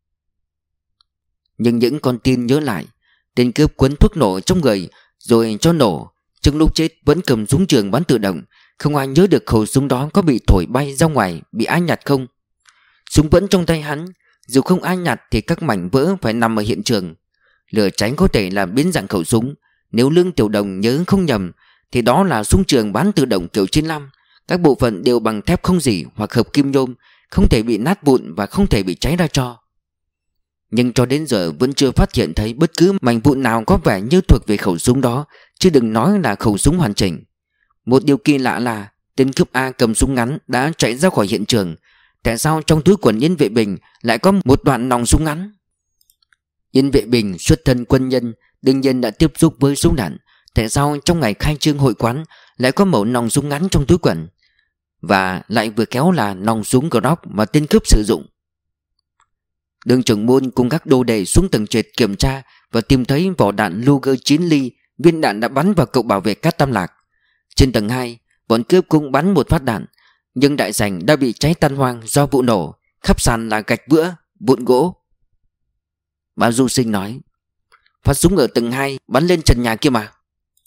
Nhưng những con tin nhớ lại, tên cướp quấn thuốc nổ trong người rồi cho nổ. Trong lúc chết vẫn cầm súng trường bắn tự động. Không ai nhớ được khẩu súng đó có bị thổi bay ra ngoài, bị ai nhặt không. Súng vẫn trong tay hắn, dù không ai nhặt thì các mảnh vỡ phải nằm ở hiện trường. Lửa cháy có thể là biến dạng khẩu súng. Nếu Lương Tiểu Đồng nhớ không nhầm thì đó là súng trường bắn tự động kiểu 95. Các bộ phận đều bằng thép không rỉ hoặc hợp kim nhôm, không thể bị nát vụn và không thể bị cháy ra tro. Nhưng cho đến giờ vẫn chưa phát hiện thấy bất cứ mảnh vụn nào có vẻ như thuộc về khẩu súng đó, chứ đừng nói là khẩu súng hoàn chỉnh. Một điều kỳ lạ là tên cướp A cầm súng ngắn đã chạy ra khỏi hiện trường. Tại sao trong túi quần Yên Vệ Bình lại có một đoạn nòng súng ngắn? Yên Vệ Bình xuất thân quân nhân, đương nhiên đã tiếp xúc với súng đạn. Tại sao trong ngày khai trương hội quán lại có mẩu nòng súng ngắn trong túi quần, và lại vừa kéo là nòng súng Glock mà tên cướp sử dụng? Đường trưởng môn cùng các đồ đệ xuống tầng trệt kiểm tra và tìm thấy vỏ đạn Luger 9 ly, viên đạn đã bắn vào cậu bảo vệ Cát Tam Lạc. Trên tầng 2, bọn cướp cũng bắn một phát đạn, nhưng đại sảnh đã bị cháy tan hoang do vụ nổ, khắp sàn là gạch vữa, vụn gỗ. Bà Du Sinh nói, phát súng ở tầng 2 bắn lên trần nhà kia mà.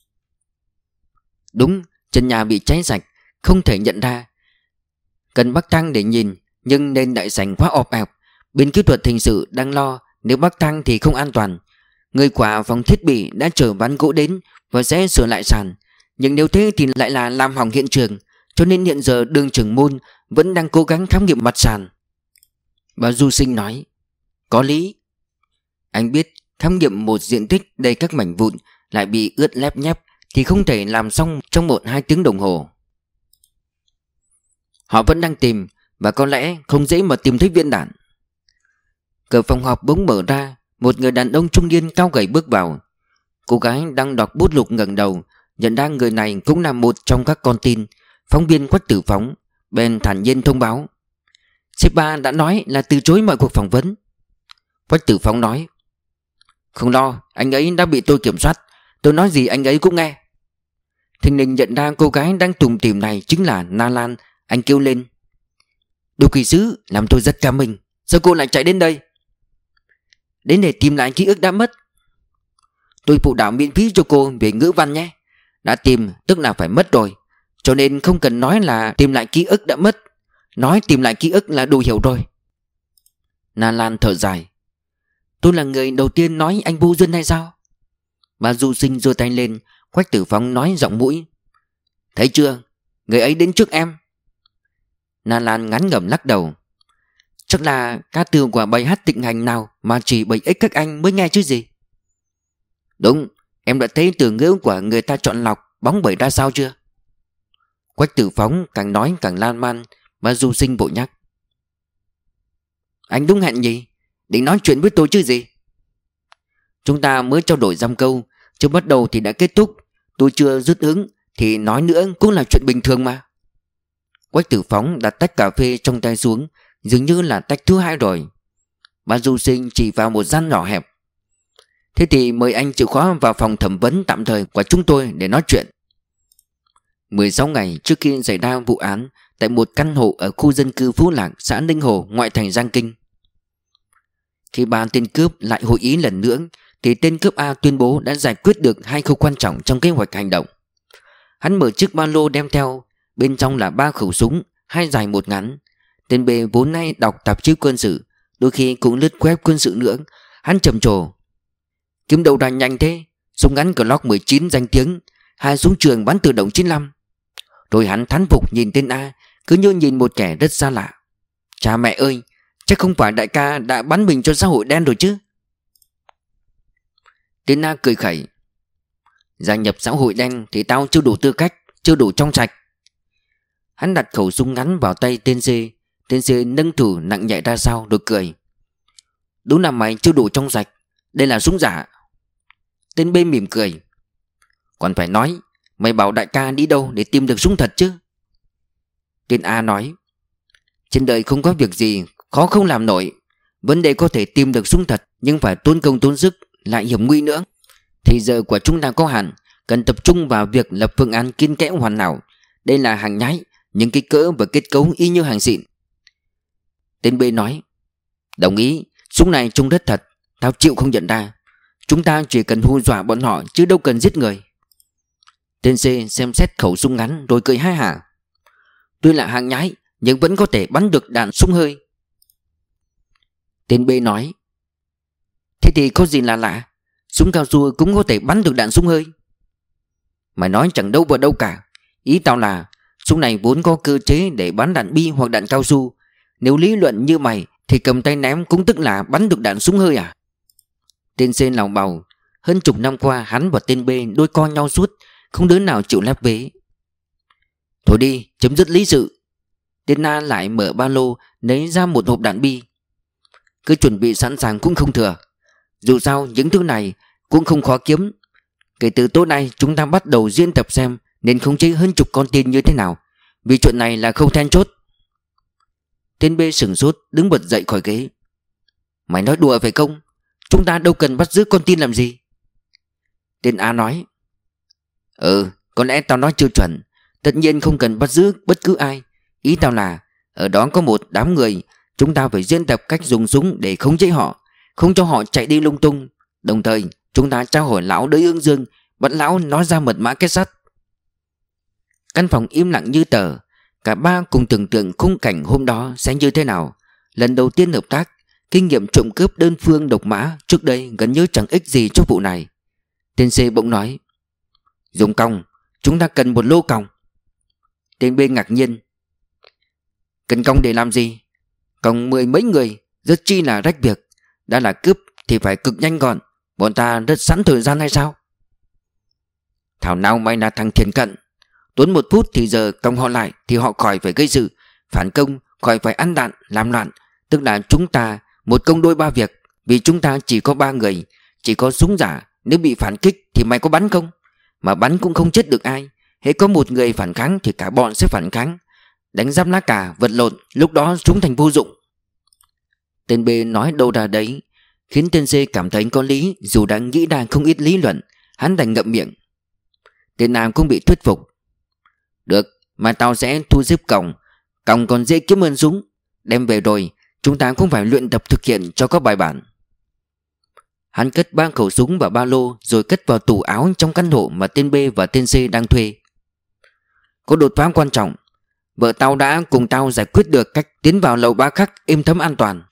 Đúng, trần nhà bị cháy sạch, không thể nhận ra. Cần bắt thang để nhìn, nhưng nên đại sảnh quá ọp ẹp. Bên kỹ thuật hình sự đang lo nếu bắt thang thì không an toàn. Người của phòng thiết bị đã chở ván gỗ đến và sẽ sửa lại sàn. Nhưng nếu thế thì lại là làm hỏng hiện trường. Cho nên hiện giờ Đường trưởng môn vẫn đang cố gắng khám nghiệm mặt sàn. Bà Du Sinh nói, có lý. Anh biết khám nghiệm một diện tích đầy các mảnh vụn lại bị ướt lép nhép thì không thể làm xong trong 1-2 tiếng đồng hồ. Họ vẫn đang tìm, và có lẽ không dễ mà tìm thấy viên đạn. Cửa phòng họp bỗng mở ra. Một người đàn ông trung niên cao gầy bước vào. Cô gái đang đọc bút lục ngẩng đầu, nhận ra người này cũng là một trong các con tin. Phóng viên Quách Tử Phóng bèn thản nhiên thông báo: sếp Ba đã nói là từ chối mọi cuộc phỏng vấn. Quách Tử Phóng nói: không lo, anh ấy đã bị tôi kiểm soát. Tôi nói gì anh ấy cũng nghe. Thình lình nhận ra cô gái đang tủm tỉm này chính là Na Lan. Anh kêu lên: Đô kỹ sứ, làm tôi rất cảm ơn. Sao cô lại chạy đến đây? Đến để tìm lại ký ức đã mất. Tôi phụ đạo miễn phí cho cô về ngữ văn nhé. Đã tìm tức là phải mất rồi, cho nên không cần nói là tìm lại ký ức đã mất. Nói tìm lại ký ức là đủ hiểu rồi. Na Lan thở dài: tôi là người đầu tiên nói anh vô duyên hay sao? Bà Du Sinh giơ tay lên. Quách Tử Phóng nói giọng mũi: thấy chưa, người ấy đến trước em. Na Lan ngán ngẩm lắc đầu: chắc là ca từ của bài hát thịnh hành nào mà chỉ 7x các anh mới nghe chứ gì. Đúng, em đã thấy từ ngữ của người ta chọn lọc bóng bẩy ra sao chưa? Quách Tử Phóng càng nói càng lan man. Bà Du Sinh vội nhắc: anh đúng hẹn nhỉ, định nói chuyện với tôi chứ gì. Chúng ta mới trao đổi dăm câu, chưa bắt đầu thì đã kết thúc. Tôi chưa dứt hứng thì nói nữa cũng là chuyện bình thường mà. Quách Tử Phóng đặt tách cà phê trong tay xuống, dường như là tách thứ hai rồi. Bà Du Sinh chỉ vào một gian nhỏ hẹp: thế thì mời anh chịu khó vào phòng thẩm vấn tạm thời của chúng tôi để nói chuyện. 16 ngày trước khi xảy ra vụ án tại một căn hộ ở khu dân cư Phú Lạc, xã Ninh Hồ, ngoại thành Giang Kinh. Khi ba tên cướp lại hội ý lần nữa thì tên cướp A tuyên bố đã giải quyết được hai khâu quan trọng trong kế hoạch hành động. Hắn mở chiếc ba lô đem theo, bên trong là 3 khẩu súng, 2 dài 1 ngắn. Tên B vốn nay đọc tạp chí quân sự, đôi khi cũng lướt web quân sự nữa. Hắn trầm trồ: kiếm đâu ra nhanh thế, súng ngắn Glock 19 danh tiếng, 2 súng trường bắn tự động 95. Rồi hắn thán phục nhìn tên A, cứ như nhìn một kẻ rất xa lạ. Cha mẹ ơi, chắc không phải đại ca đã bắn mình cho xã hội đen rồi chứ? Tên A cười khẩy: gia nhập xã hội đen thì tao chưa đủ tư cách, chưa đủ trong sạch. Hắn đặt khẩu súng ngắn vào tay tên C. Tên C nâng thử nặng nhẹ ra sao rồi cười: đúng là mày chưa đủ trong sạch, đây là súng giả. Tên B mỉm cười: còn phải nói, mày bảo đại ca đi đâu để tìm được súng thật chứ? Tên A nói: trên đời không có việc gì khó không làm nổi. Vấn đề có thể tìm được súng thật, nhưng phải tốn công tốn sức, lại hiểm nguy nữa. Thì giờ của chúng ta có hạn, cần tập trung vào việc lập phương án kiên kẽ hoàn hảo. Đây là hàng nhái, nhưng kích cỡ và kết cấu y như hàng xịn. Tên B nói: đồng ý, súng này trông rất thật, tao chịu không nhận ra. Chúng ta chỉ cần hù dọa bọn họ chứ đâu cần giết người. Tên C xem xét khẩu súng ngắn rồi cười ha hả: tuy là hàng nhái nhưng vẫn có thể bắn được đạn súng hơi. Tên B nói: thế thì có gì là lạ, súng cao su cũng có thể bắn được đạn súng hơi. Mày nói chẳng đâu vào đâu cả. Ý tao là súng này vốn có cơ chế để bắn đạn bi hoặc đạn cao su. Nếu lý luận như mày thì cầm tay ném cũng tức là bắn được đạn súng hơi à? Tên C lòng bầu. Hơn chục năm qua hắn và tên B đôi co nhau suốt, không đứa nào chịu lép vế. Thôi đi, chấm dứt lý sự. Tên A lại mở ba lô, lấy ra một hộp đạn bi. Cứ chuẩn bị sẵn sàng cũng không thừa. Dù sao những thứ này cũng không khó kiếm. Kể từ tối nay chúng ta bắt đầu diễn tập xem nên khống chế hơn chục con tin như thế nào, vì chuyện này là khâu then chốt. Tên B sửng sốt, đứng bật dậy khỏi ghế. Mày nói đùa phải không? Chúng ta đâu cần bắt giữ con tin làm gì? Tên A nói: có lẽ tao nói chưa chuẩn. Tất nhiên không cần bắt giữ bất cứ ai. Ý tao là ở đó có một đám người, chúng ta phải diễn tập cách dùng súng để khống chế họ, không cho họ chạy đi lung tung. Đồng thời chúng ta trao hỏi lão Đới Ương Dương, bắt lão nói ra mật mã kết sắt. Căn phòng im lặng như tờ. Cả ba cùng tưởng tượng khung cảnh hôm đó sẽ như thế nào. Lần đầu tiên hợp tác, kinh nghiệm trộm cướp đơn phương độc mã trước đây gần như chẳng ích gì cho vụ này. Tên C bỗng nói: dùng còng, chúng ta cần một lô còng. Tên B ngạc nhiên: cần còng để làm gì? Còng 10 mấy người, rất chi là rách việc. Đã là cướp thì phải cực nhanh gọn. Bọn ta rất sẵn thời gian hay sao? Thảo nào mày là thằng thiền cận. Tốn 1 phút thì giờ còng họ lại thì họ khỏi phải gây sự phản công, khỏi phải ăn đạn làm loạn. Tức là chúng ta một công đôi ba việc. Vì chúng ta chỉ có 3 người, chỉ có súng giả. Nếu bị phản kích thì mày có bắn không? Mà bắn cũng không chết được ai. Hễ có một người phản kháng thì cả bọn sẽ phản kháng. Đánh giáp lá cà, vật lộn, lúc đó súng thành vô dụng. Tên B nói đâu ra đấy, khiến tên C cảm thấy có lý. Dù đã nghĩ ra không ít lý luận, hắn đành ngậm miệng. Tên A cũng bị thuyết phục. Được, mà tao sẽ thu xếp còng. Còng còn dễ kiếm hơn súng. Đem về rồi chúng ta cũng phải luyện tập thực hiện cho có bài bản. Hắn cất 3 khẩu súng vào ba lô, rồi cất vào tủ áo trong căn hộ mà tên B và tên C đang thuê. Có đột phá quan trọng. Vợ tao đã cùng tao giải quyết được cách tiến vào lầu Ba Khắc êm thấm an toàn.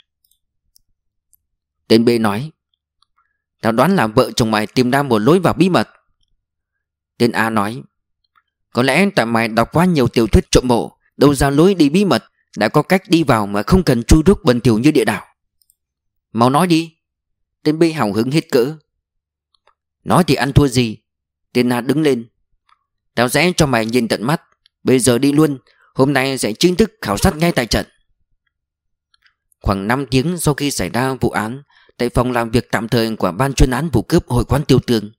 Tên B nói. Tao đoán là vợ chồng mày tìm ra một lối vào bí mật. Tên A nói. Có lẽ tại mày đọc quá nhiều tiểu thuyết trộm mộ, đâu ra lối đi bí mật. Đã có cách đi vào mà không cần chui rúc bẩn thỉu như địa đạo. Mau nói đi. Tên B hào hứng hết cỡ. Nói thì ăn thua gì. Tên A đứng lên. Tao sẽ cho mày nhìn tận mắt. Bây giờ đi luôn. Hôm nay sẽ chính thức khảo sát ngay tại trận. Khoảng 5 tiếng sau khi xảy ra vụ án, tại phòng làm việc tạm thời của ban chuyên án vụ cướp hội quán Tiêu Tương,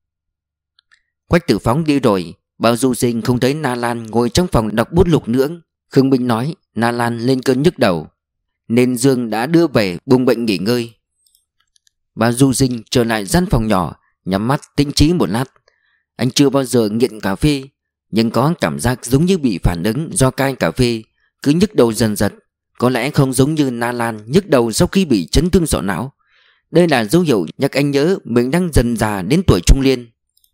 Quách Tử Phóng đi rồi. Bao Du Sinh không thấy Na Lan ngồi trong phòng đọc bút lục nữa. Khương Minh nói Na Lan lên cơn nhức đầu, nên Dương đã đưa về buông bệnh nghỉ ngơi. Bao Du Sinh trở lại gian phòng nhỏ, nhắm mắt tĩnh trí một lát. Anh chưa bao giờ nghiện cà phê, nhưng có cảm giác giống như bị phản ứng do cai cà phê, cứ nhức đầu dần dần. Có lẽ không giống như Na Lan nhức đầu sau khi bị chấn thương sọ não. Đây là dấu hiệu nhắc anh nhớ mình đang dần già đến tuổi trung niên.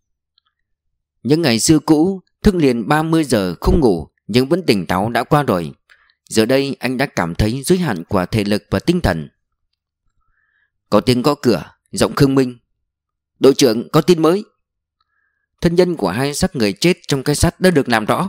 Những ngày xưa cũ, thức liền 30 giờ không ngủ nhưng vẫn tỉnh táo đã qua rồi. Giờ đây anh đã cảm thấy giới hạn của thể lực và tinh thần. Có tiếng gõ cửa, giọng Khương Minh. Đội trưởng, có tin mới. Thân nhân của 2 xác người chết trong cái sắt đã được làm rõ.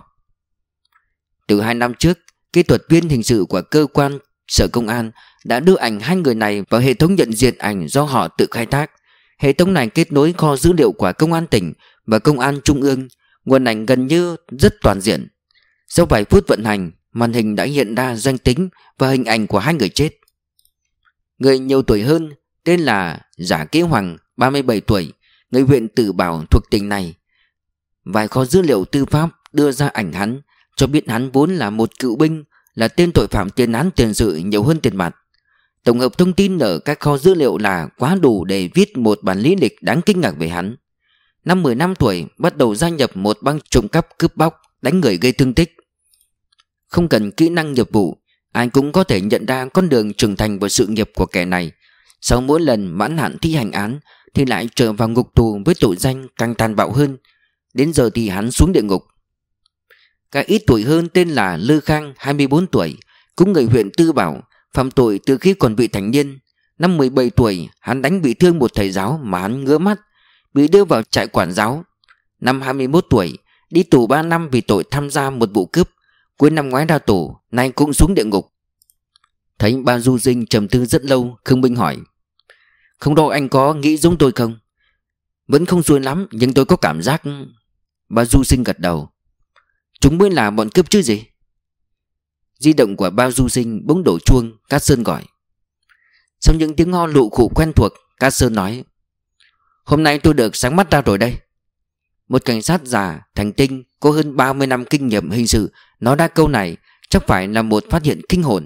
Từ 2 năm trước, kỹ thuật viên hình sự của cơ quan sở công an đã đưa ảnh 2 người này vào hệ thống nhận diện ảnh do họ tự khai thác. Hệ thống này kết nối kho dữ liệu của công an tỉnh và công an trung ương. Nguồn ảnh gần như rất toàn diện. Sau vài phút vận hành, màn hình đã hiện ra danh tính và hình ảnh của 2 người chết. Người nhiều tuổi hơn tên là Giả Kế Hoàng, 37 tuổi, người huyện Tử Bảo thuộc tỉnh này. Vài kho dữ liệu tư pháp đưa ra ảnh hắn, cho biết hắn vốn là một cựu binh, là tên tội phạm tiền án tiền sự nhiều hơn tiền mặt. Tổng hợp thông tin ở các kho dữ liệu là quá đủ để viết một bản lý lịch đáng kinh ngạc về hắn. Năm 15 tuổi bắt đầu gia nhập một băng trộm cắp cướp bóc, đánh người gây thương tích. Không cần kỹ năng nghiệp vụ, ai cũng có thể nhận ra con đường trưởng thành và sự nghiệp của kẻ này. Sau mỗi lần mãn hạn thi hành án thì lại trở vào ngục tù với tội danh càng tàn bạo hơn. Đến giờ thì hắn xuống địa ngục. Cái ít tuổi hơn tên là Lư Khang, 24 tuổi, cũng người huyện Tư Bảo, phạm tội từ khi còn vị thành niên. Năm 17 tuổi, hắn đánh bị thương một thầy giáo mà hắn ngứa mắt, bị đưa vào trại quản giáo. Năm 21 tuổi, đi tù 3 năm vì tội tham gia một vụ cướp. Cuối năm ngoái ra tù, nay cũng xuống địa ngục. Thấy Bao Du Sinh trầm tư rất lâu, Khương Minh hỏi. Không đâu, anh có nghĩ giống tôi không? Vẫn không xuôi lắm, nhưng tôi có cảm giác... Bao Du Sinh gật đầu. Chúng mới là bọn cướp chứ gì. Di động của Bao Du Sinh bỗng đổ chuông. Cát Sơn gọi. Sau những tiếng ho lụ khụ quen thuộc, Cát Sơn nói. Hôm nay tôi được sáng mắt ra rồi đây. Một cảnh sát già, thành tinh, có hơn 30 năm kinh nghiệm hình sự nói ra câu này chắc phải là một phát hiện kinh hồn.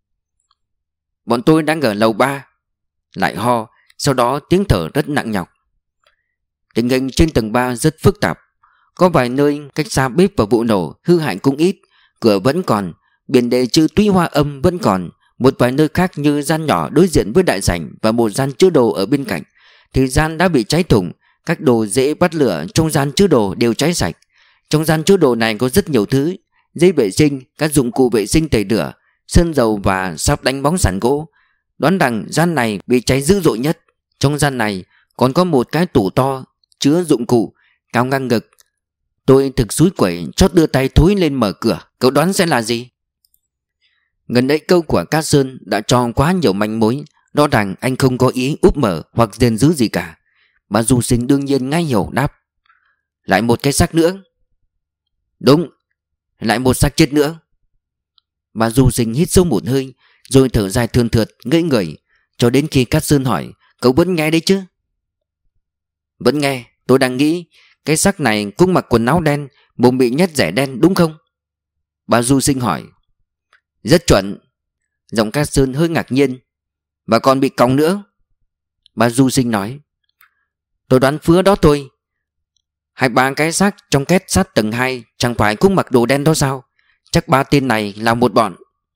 Bọn tôi đang ở lầu 3. Lại ho, sau đó tiếng thở rất nặng nhọc. Tình hình trên tầng 3 rất phức tạp. Có vài nơi cách xa bếp và vụ nổ, hư hại cũng ít. Cửa vẫn còn, biển đề chữ Túy Hoa Âm vẫn còn. Một vài nơi khác như gian nhỏ đối diện với đại sảnh và một gian chứa đồ ở bên cạnh thì gian đã bị cháy thủng. Các đồ dễ bắt lửa trong gian chứa đồ đều cháy sạch. Trong gian chứa đồ này có rất nhiều thứ: giấy vệ sinh, các dụng cụ vệ sinh tẩy rửa, sơn dầu và sáp đánh bóng sàn gỗ. Đoán rằng gian này bị cháy dữ dội nhất. Trong gian này còn có một cái tủ to chứa dụng cụ cao ngang ngực. Tôi thực xúi quẩy chót đưa tay thối lên mở cửa. Cậu đoán sẽ là gì? Gần đấy câu của Cát Sơn đã cho quá nhiều manh mối. Rõ ràng anh không có ý úp mở hoặc gièn giữ gì cả. Bà Du Sinh đương nhiên ngay hiểu đáp. Lại một cái xác nữa. Đúng, lại một xác chết nữa. Bà Du Sinh hít sâu một hơi, rồi thở dài thườn thượt ngây người, cho đến khi Cát Sơn hỏi: "Cậu vẫn nghe đấy chứ?" "Vẫn nghe, tôi đang nghĩ cái xác này cũng mặc quần áo đen, bụng bị nhét rẻ đen đúng không?" Bà Du Sinh hỏi. "Rất chuẩn." Giọng Cát Sơn hơi ngạc nhiên. "Và còn bị còng nữa." Bà Du Sinh nói. "Tôi đoán phứa đó thôi. 2-3 cái xác trong két sát tầng 2 chẳng phải cũng mặc đồ đen đó sao? Chắc 3 tên này là một bọn."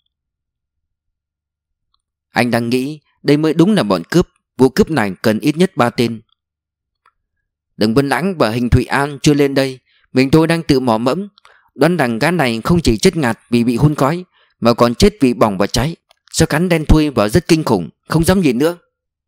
Anh đang nghĩ đây mới đúng là bọn cướp. Vụ cướp này cần ít nhất 3 tên. Đừng Vân Lãng và Hình Thụy An chưa lên đây. Mình tôi đang tự mò mẫm, đoán rằng gã này không chỉ chết ngạt vì bị hun khói, mà còn chết vì bỏng và cháy. Sao cắn đen thui và rất kinh khủng, không dám nhìn nữa.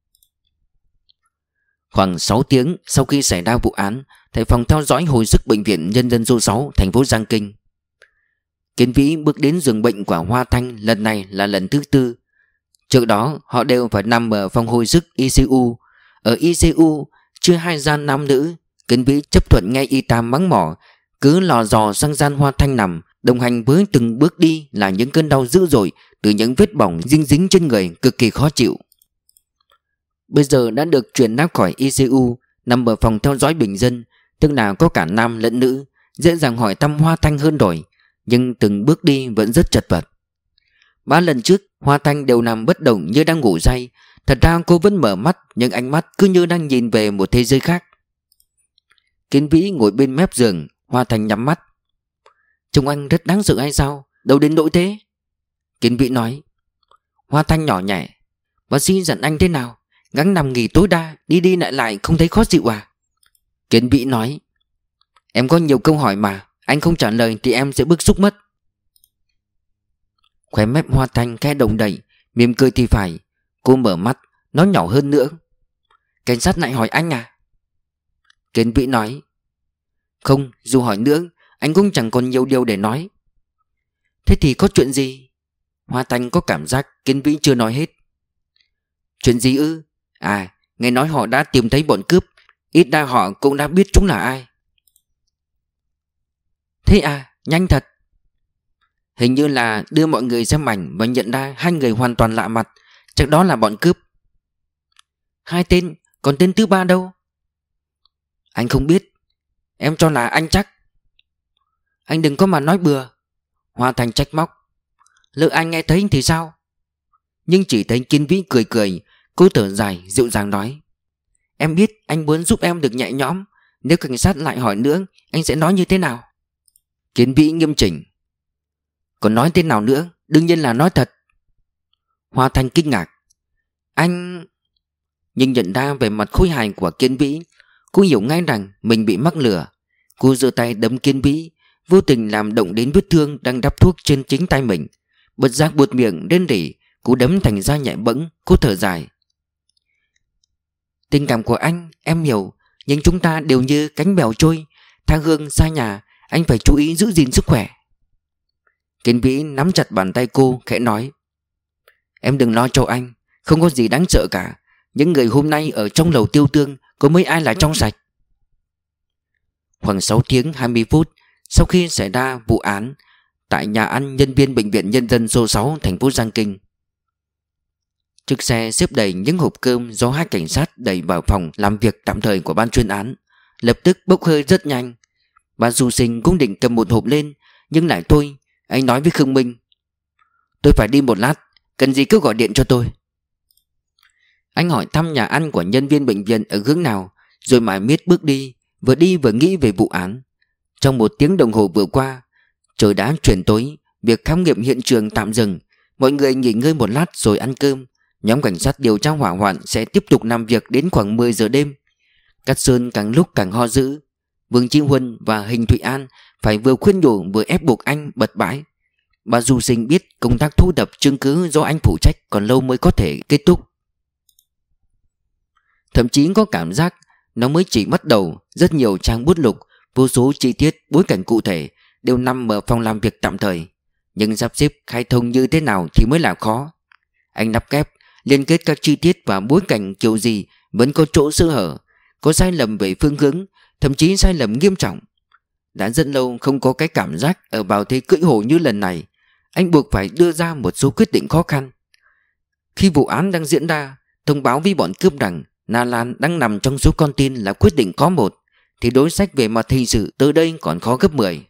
Khoảng 6 tiếng sau khi xảy ra vụ án, tại phòng theo dõi hồi sức bệnh viện Nhân dân số 6 thành phố Giang Kinh, Kiến Vĩ bước đến giường bệnh của Hoa Thanh lần này là lần thứ 4. Trước đó họ đều phải nằm ở phòng hồi sức ICU. Ở ICU chưa 2 gian nam nữ. Kiến Vĩ chấp thuận nghe y tá mắng mỏ, cứ lò dò sang gian Hoa Thanh nằm. Đồng hành với từng bước đi là những cơn đau dữ dội từ những vết bỏng dính dính trên người, cực kỳ khó chịu. Bây giờ đã được chuyển ra khỏi ICU, nằm ở phòng theo dõi bình dân, tức là có cả nam lẫn nữ, dễ dàng hỏi thăm Hoa Thanh hơn rồi. Nhưng từng bước đi vẫn rất chật vật. 3 lần trước Hoa Thanh đều nằm bất động như đang ngủ say. Thật ra cô vẫn mở mắt, nhưng ánh mắt cứ như đang nhìn về một thế giới khác. Kiến Vĩ ngồi bên mép giường. Hoa Thanh nhắm mắt. "Trông anh rất đáng sợ hay sao? Đâu đến nỗi thế?" Kiến Vĩ nói. Hoa Thanh nhỏ nhẹ. "Bác sĩ dặn anh thế nào? Gắng nằm nghỉ tối đa, đi đi lại lại không thấy khó chịu à?" Kiến Vĩ nói. "Em có nhiều câu hỏi mà, anh không trả lời thì em sẽ bức xúc mất." Khóe mép Hoa Thanh khẽ động đậy, mỉm cười thì phải. Cô mở mắt, nói nhỏ hơn nữa. "Cảnh sát lại hỏi anh à?" Kiến Vĩ nói. "Không, dù hỏi nữa anh cũng chẳng còn nhiều điều để nói." "Thế thì có chuyện gì?" Hoa Thanh có cảm giác Kiến Vĩ chưa nói hết. "Chuyện gì ư? À, nghe nói họ đã tìm thấy bọn cướp. Ít ra họ cũng đã biết chúng là ai." "Thế à, nhanh thật." "Hình như là đưa mọi người xem ảnh và nhận ra 2 người hoàn toàn lạ mặt. Chắc đó là bọn cướp." "2 tên, còn tên thứ 3 đâu?" "Anh không biết. Em cho là anh chắc." "Anh đừng có mà nói bừa." Hoa Thanh trách móc. "Lỡ anh nghe thấy thì sao?" Nhưng chỉ thấy Kiến Vĩ cười cười. Cô thở dài dịu dàng nói. "Em biết anh muốn giúp em được nhẹ nhõm. Nếu cảnh sát lại hỏi nữa, anh sẽ nói như thế nào?" Kiến Vĩ nghiêm chỉnh. "Còn nói thế nào nữa? Đương nhiên là nói thật." Hoa Thanh kinh ngạc. "Anh..." Nhưng nhận ra về mặt khôi hài của Kiến Vĩ, cô hiểu ngay rằng mình bị mắc lừa. Cô giơ tay đấm Kiến Vĩ, vô tình làm động đến vết thương đang đắp thuốc trên chính tay mình. Bất giác buột miệng rên rỉ. Cú đấm thành ra nhẹ bẫng. Cô thở dài. "Tình cảm của anh em hiểu, nhưng chúng ta đều như cánh bèo trôi, tha hương xa nhà. Anh phải chú ý giữ gìn sức khỏe." Kiến Vĩ nắm chặt bàn tay cô khẽ nói. "Em đừng lo cho anh, không có gì đáng sợ cả. Những người hôm nay ở trong lầu Tiêu Tương có mấy ai là trong sạch." Khoảng 6 tiếng 20 phút sau khi xảy ra vụ án tại nhà ăn nhân viên bệnh viện Nhân dân số 6 thành phố Giang Kinh, chiếc xe xếp đầy những hộp cơm do 2 cảnh sát đẩy vào phòng làm việc tạm thời của ban chuyên án lập tức bốc hơi rất nhanh. Bà Du Sinh cũng định cầm một hộp lên, nhưng lại thôi. Anh nói với Khương Minh. "Tôi phải đi một lát, cần gì cứ gọi điện cho tôi." Anh hỏi thăm nhà ăn của nhân viên bệnh viện ở hướng nào, rồi mải miết bước đi vừa nghĩ về vụ án. Trong 1 tiếng đồng hồ vừa qua, trời đã chuyển tối. Việc khám nghiệm hiện trường tạm dừng. Mọi người nghỉ ngơi một lát rồi ăn cơm. Nhóm cảnh sát điều tra hỏa hoạn sẽ tiếp tục làm việc đến khoảng 10 giờ đêm. Cát Sơn càng lúc càng ho dữ. Vương Chi Huân và Hình Thụy An phải vừa khuyên nhủ vừa ép buộc anh bật bãi. Bà Du Sinh biết công tác thu thập chứng cứ do anh phụ trách còn lâu mới có thể kết thúc. Thậm chí có cảm giác nó mới chỉ bắt đầu. Rất nhiều trang bút lục, vô số chi tiết bối cảnh cụ thể đều nằm ở phòng làm việc tạm thời. Nhưng sắp xếp khai thông như thế nào thì mới là khó. Anh lắp ghép, liên kết các chi tiết và bối cảnh kiểu gì vẫn có chỗ sơ hở, có sai lầm về phương hướng, thậm chí sai lầm nghiêm trọng. Đã rất lâu không có cái cảm giác ở vào thế cưỡi hổ như lần này. Anh buộc phải đưa ra một số quyết định khó khăn. Khi vụ án đang diễn ra, thông báo với bọn cướp rằng Na Lan đang nằm trong số con tin là quyết định có một, thì đối sách về mặt hình sự tới đây còn khó gấp 10.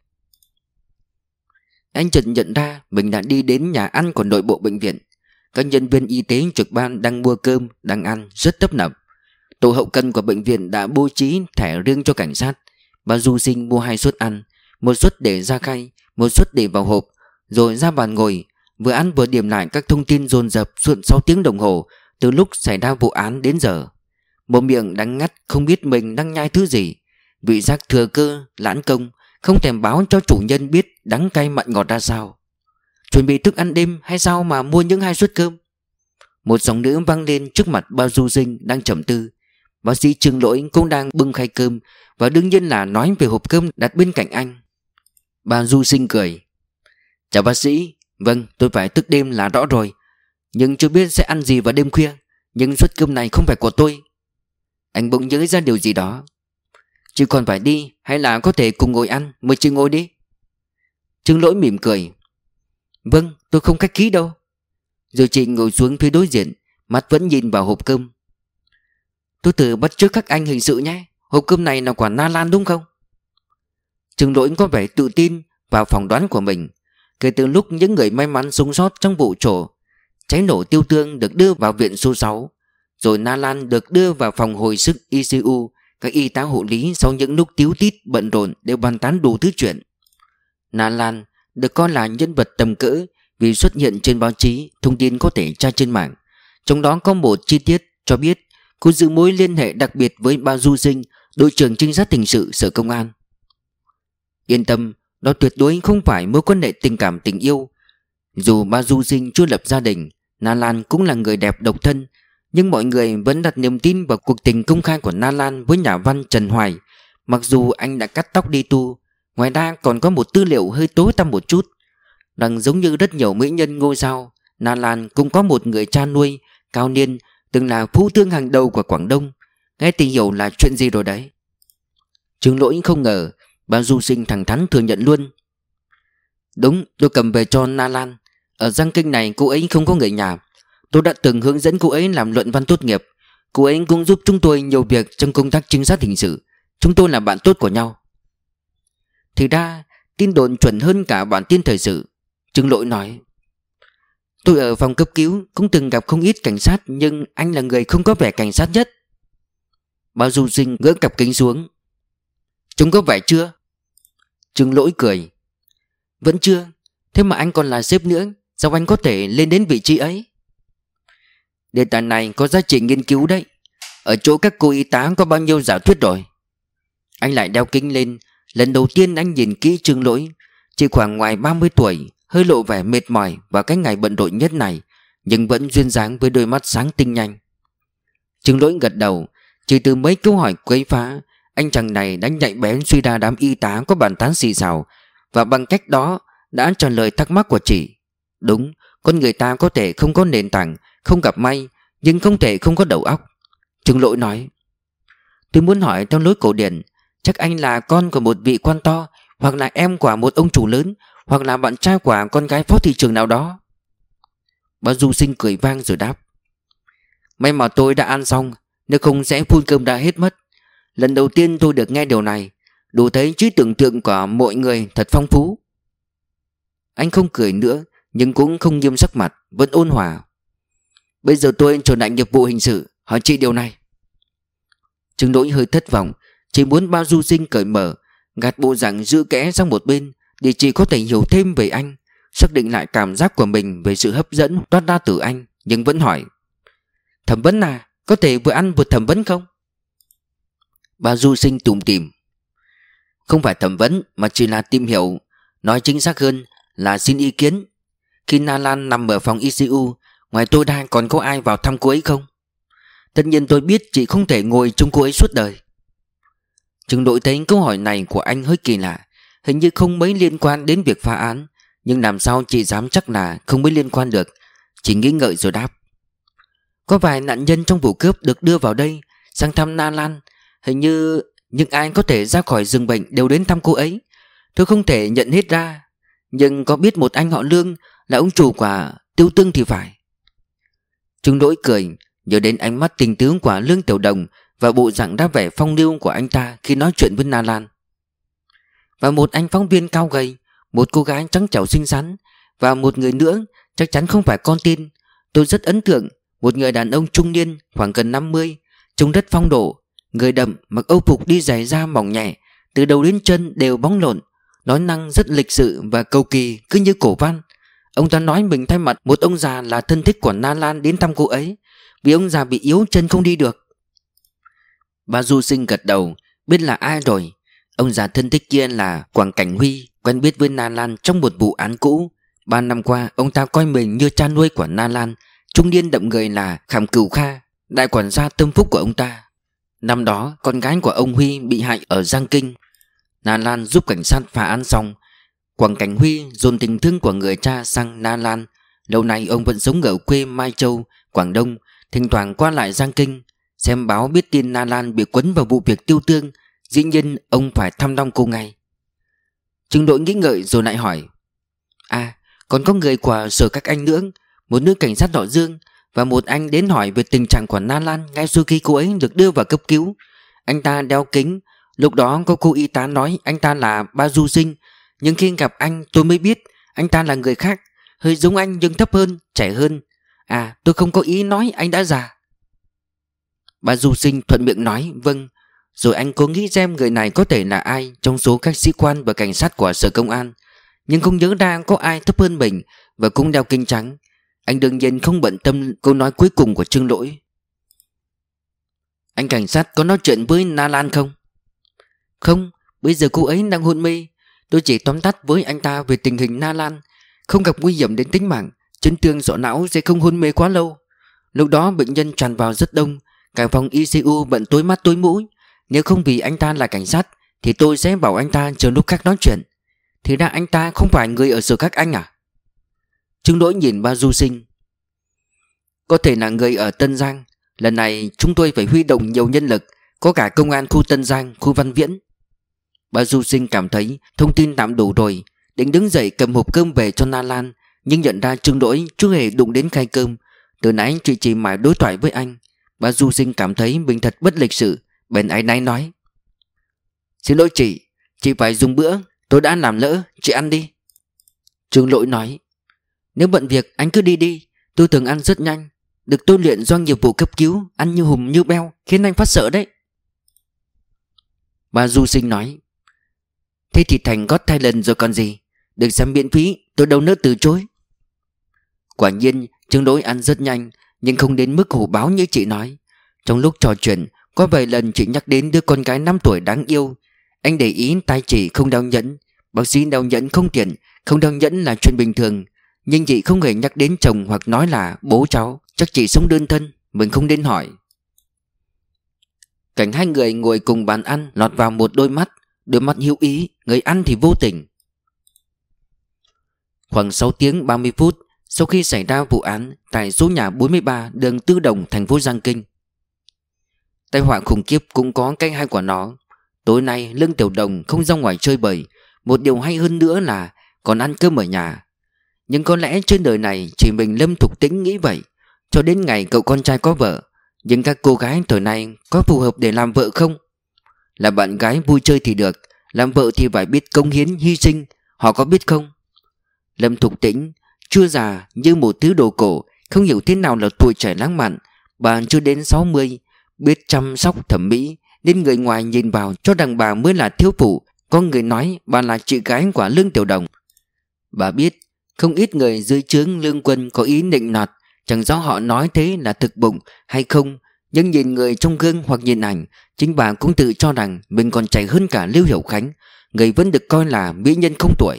Anh chợt nhận ra mình đã đi đến nhà ăn của nội bộ bệnh viện. Các nhân viên y tế trực ban đang mua cơm, đang ăn rất tấp nập. Tổ hậu cần của bệnh viện đã bố trí thẻ riêng cho cảnh sát. Bà Du Sinh mua 2 suất ăn, một suất để ra khay, một suất để vào hộp, rồi ra bàn ngồi, vừa ăn vừa điểm lại các thông tin dồn dập suốt 6 tiếng đồng hồ từ lúc xảy ra vụ án đến giờ. Một miệng đắng ngắt không biết mình đang nhai thứ gì, vị giác thừa cơ, lãng công, không thèm báo cho chủ nhân biết đắng cay mặn ngọt ra sao. Chuẩn bị thức ăn đêm hay sao mà mua những 2 suất cơm? Một giọng nữ vang lên trước mặt bà Du Sinh đang trầm tư. Bác sĩ Trương Lỗi cũng đang bưng khay cơm, và đương nhiên là nói về hộp cơm đặt bên cạnh anh. Bà Du Sinh cười. Chào bác sĩ. Vâng, tôi phải thức đêm là rõ rồi, nhưng chưa biết sẽ ăn gì vào đêm khuya. Nhưng suất cơm này không phải của tôi. Anh bỗng nhớ ra điều gì đó. Chị còn phải đi, hay là có thể cùng ngồi ăn? Mời chị ngồi đi. Trương Lỗi mỉm cười. Vâng, tôi không khách khí đâu. Rồi chị ngồi xuống phía đối diện, mắt vẫn nhìn vào hộp cơm. Tôi thử bắt chước các anh hình sự nhé. Hộp cơm này là quả Na Lan đúng không? Trương Lỗi có vẻ tự tin vào phỏng đoán của mình. Kể từ lúc những người may mắn sống sót trong vụ cháy nổ Tiêu Tương được đưa vào viện số 6, rồi Na Lan được đưa vào phòng hồi sức ICU, các y tá hộ lý sau những lúc tíu tít bận rộn đều bàn tán đủ thứ chuyện. Na Lan được coi là nhân vật tầm cỡ vì xuất hiện trên báo chí, thông tin có thể tra trên mạng. Trong đó có một chi tiết cho biết cô giữ mối liên hệ đặc biệt với bà Du Sinh, đội trưởng trinh sát hình sự Sở Công an. Yên tâm, đó tuyệt đối không phải mối quan hệ tình cảm tình yêu. Dù bà Du Sinh chưa lập gia đình, Na Lan cũng là người đẹp độc thân, nhưng mọi người vẫn đặt niềm tin vào cuộc tình công khai của Na Lan với nhà văn Trần Hoài. Mặc dù anh đã cắt tóc đi tu, ngoài ra còn có một tư liệu hơi tối tăm một chút, rằng giống như rất nhiều mỹ nhân ngôi sao, Na Lan cũng có một người cha nuôi cao niên, từng là phú thương hàng đầu của Quảng Đông. Nghe thì hiểu là chuyện gì rồi đấy. Trương Lỗi không ngờ bà Du Sinh thẳng thắn thừa nhận luôn. Đúng, tôi cầm về cho Na Lan. Ở Giang Kinh này cô ấy không có người nhà. Tôi đã từng hướng dẫn cô ấy làm luận văn tốt nghiệp. Cô ấy cũng giúp chúng tôi nhiều việc trong công tác trinh sát hình sự. Chúng tôi là bạn tốt của nhau. Thì ra tin đồn chuẩn hơn cả bản tin thời sự. Trương Lỗi nói. Tôi ở phòng cấp cứu cũng từng gặp không ít cảnh sát, nhưng anh là người không có vẻ cảnh sát nhất. Bà Du Sinh gỡ cặp kính xuống. Trông có vẻ chưa? Trương Lỗi cười. Vẫn chưa. Thế mà anh còn là sếp nữa, sao anh có thể lên đến vị trí ấy? Đề tài này có giá trị nghiên cứu đấy. Ở chỗ các cô y tá có bao nhiêu giả thuyết rồi? Anh lại đeo kính lên. Lần đầu tiên anh nhìn kỹ Trương Lỗi. Chỉ khoảng ngoài 30 tuổi, hơi lộ vẻ mệt mỏi vào cái ngày bận rộn nhất này, nhưng vẫn duyên dáng với đôi mắt sáng tinh nhanh. Trương Lỗi gật đầu. Chỉ từ mấy câu hỏi quấy phá, anh chàng này đã nhạy bén suy ra đám y tá có bàn tán xì xào, và bằng cách đó đã trả lời thắc mắc của chị. Đúng, con người ta có thể không có nền tảng, không gặp may, nhưng không thể không có đầu óc. Trương Lỗi nói. Tôi muốn hỏi theo lối cổ điển, chắc anh là con của một vị quan to, hoặc là em của một ông chủ lớn, hoặc là bạn trai của con gái phó thị trưởng nào đó. Bà Du Sinh cười vang rồi đáp. May mà tôi đã ăn xong, nếu không sẽ phun cơm ra hết mất. Lần đầu tiên tôi được nghe điều này, đủ thấy trí tưởng tượng của mọi người thật phong phú. Anh không cười nữa, nhưng cũng không nghiêm sắc mặt, vẫn ôn hòa. Bây giờ tôi trở lại nghiệp vụ hình sự, hỏi chị điều này. Trương Lỗi hơi thất vọng, chỉ muốn bà Du Sinh cởi mở, gạt bộ dạng giữ kẽ sang một bên, để chị có thể hiểu thêm về anh, xác định lại cảm giác của mình về sự hấp dẫn toát ra từ anh, nhưng vẫn hỏi. Thẩm vấn à? Có thể vừa ăn vừa thẩm vấn không? Bà Du Sinh tủm tỉm. Không phải thẩm vấn, mà chỉ là tìm hiểu. Nói chính xác hơn là xin ý kiến. Khi Na Lan nằm ở phòng ICU, ngoài tôi ra còn có ai vào thăm cô ấy không? Tất nhiên tôi biết chị không thể ngồi chung cô ấy suốt đời. Trương Lỗi thấy câu hỏi này của anh hơi kỳ lạ, hình như không mấy liên quan đến việc phá án, nhưng làm sao chị dám chắc là không mấy liên quan được. Chỉ nghĩ ngợi rồi đáp. Có vài nạn nhân trong vụ cướp được đưa vào đây sang thăm Na Lan. Hình như những ai có thể ra khỏi giường bệnh đều đến thăm cô ấy. Tôi không thể nhận hết ra. Nhưng có biết một anh họ Lương là ông chủ của Tiêu Tương thì phải. Trương Lỗi cười, nhớ đến ánh mắt tình tướng của Lương Tiểu Đồng và bộ dạng đa vẻ phong lưu của anh ta khi nói chuyện với Na Lan. Và một anh phóng viên cao gầy, một cô gái trắng trẻo xinh xắn, và một người nữa chắc chắn không phải con tin. Tôi rất ấn tượng, một người đàn ông trung niên khoảng gần 50, trông rất phong độ, người đậm, mặc âu phục đi giày da mỏng nhẹ, từ đầu đến chân đều bóng lộn, nói năng rất lịch sự và cầu kỳ cứ như cổ văn. Ông ta nói mình thay mặt một ông già là thân thích của Na Lan đến thăm cô ấy, vì ông già bị yếu chân không đi được. Bà Du Sinh gật đầu, biết là ai rồi. Ông già thân thích kia là Quảng Cảnh Huy, quen biết với Na Lan trong một vụ án cũ. 3 năm qua ông ta coi mình như cha nuôi của Na Lan. Trung niên đậm người là Khảm Cửu Kha, đại quản gia tâm phúc của ông ta. Năm đó con gái của ông Huy bị hại ở Giang Kinh. Na Lan giúp cảnh sát phá án xong, Quảng Cảnh Huy dồn tình thương của người cha sang Na Lan. Lâu nay ông vẫn sống ở quê Mai Châu, Quảng Đông, thỉnh thoảng qua lại Giang Kinh. Xem báo biết tin Na Lan bị quấn vào vụ việc Tiêu Tương, dĩ nhiên ông phải thăm nom cô ngay. Trương Đội nghĩ ngợi rồi lại hỏi: còn có người của sở các anh nữa, một nữ cảnh sát họ Dương, và một anh đến hỏi về tình trạng của Na Lan ngay sau khi cô ấy được đưa vào cấp cứu. Anh ta đeo kính. Lúc đó có cô y tá nói anh ta là Ba Du Sinh, nhưng khi gặp anh tôi mới biết anh ta là người khác, hơi giống anh nhưng thấp hơn, trẻ hơn. Tôi không có ý nói anh đã già. Ba Du Sinh thuận miệng nói vâng. Rồi anh cố nghĩ xem người này có thể là ai trong số các sĩ quan và cảnh sát của sở công an, nhưng không nhớ ra có ai thấp hơn mình và cũng đeo kính trắng. Anh đương nhiên không bận tâm câu nói cuối cùng của Trương Lỗi. Anh cảnh sát có nói chuyện với Na Lan không? Không, bây giờ cô ấy đang hôn mê. Tôi chỉ tóm tắt với anh ta về tình hình Na Lan, không gặp nguy hiểm đến tính mạng, chấn thương sọ não sẽ không hôn mê quá lâu. Lúc đó bệnh nhân tràn vào rất đông, cả phòng ICU bận tối mắt tối mũi. Nếu không vì anh ta là cảnh sát thì tôi sẽ bảo anh ta chờ lúc khác nói chuyện. Thì ra anh ta không phải người ở sở các anh à? Trương Lỗi nhìn Ba Du Sinh. Có thể là người ở Tân Giang. Lần này chúng tôi phải huy động nhiều nhân lực, có cả công an khu Tân Giang, khu Văn Viễn. Ba Du Sinh cảm thấy thông tin tạm đủ rồi, định đứng dậy cầm hộp cơm về cho Na Lan, nhưng nhận ra Trương Lỗi chưa hề đụng đến khay cơm. Từ nãy chị chỉ mãi đối thoại với anh. Ba Du Sinh cảm thấy mình thật bất lịch sự, bèn áy náy nói: Xin lỗi chị phải dùng bữa, tôi đã làm lỡ, chị ăn đi. Trương Lỗi nói: Nếu bận việc anh cứ đi đi, tôi thường ăn rất nhanh, được tôi luyện do nghiệp vụ cấp cứu, ăn như hùm như beo, khiến anh phát sợ đấy. Ba Du Sinh nói: Thế thì thành Got Talent rồi còn gì, được xem miễn phí, tôi đâu nỡ từ chối. Quả nhiên Trương Lỗi ăn rất nhanh, nhưng không đến mức hổ báo như chị nói. Trong lúc trò chuyện, có vài lần chị nhắc đến đứa con gái 5 tuổi đáng yêu. Anh để ý tay chị không đeo nhẫn. Bác sĩ đeo nhẫn không tiện, không đeo nhẫn là chuyện bình thường. Nhưng chị không hề nhắc đến chồng hoặc nói là bố cháu. Chắc chị sống đơn thân, mình không nên hỏi. Cảnh hai người ngồi cùng bàn ăn lọt vào một đôi mắt hữu ý, người ăn thì vô tình. Khoảng 6 tiếng 30 phút sau khi xảy ra vụ án tại số nhà 43 đường Tư Đồng, thành phố Giang Kinh. Tai họa khủng khiếp cũng có cái hay của nó. Tối nay Lương Tiểu Đồng không ra ngoài chơi bời. Một điều hay hơn nữa là còn ăn cơm ở nhà. Nhưng có lẽ trên đời này chỉ mình Lâm Thục Tĩnh nghĩ vậy. Cho đến ngày cậu con trai có vợ. Nhưng các cô gái thời nay có phù hợp để làm vợ không? Là bạn gái vui chơi thì được, làm vợ thì phải biết cống hiến, hy sinh. Họ có biết không? Lâm Thục Tĩnh chưa già như một thứ đồ cổ, không hiểu thế nào là tuổi trẻ lãng mạn. Bà chưa đến 60, biết chăm sóc thẩm mỹ, nên người ngoài nhìn vào cho rằng bà mới là thiếu phụ. Có người nói bà là chị gái của Lương Tiểu Đồng. Bà biết không ít người dưới trướng Lương Quân có ý nịnh nọt, chẳng rõ họ nói thế là thực bụng hay không. Nhưng nhìn người trong gương hoặc nhìn ảnh, chính bà cũng tự cho rằng mình còn trẻ hơn cả Lưu Hiểu Khánh, người vẫn được coi là mỹ nhân không tuổi.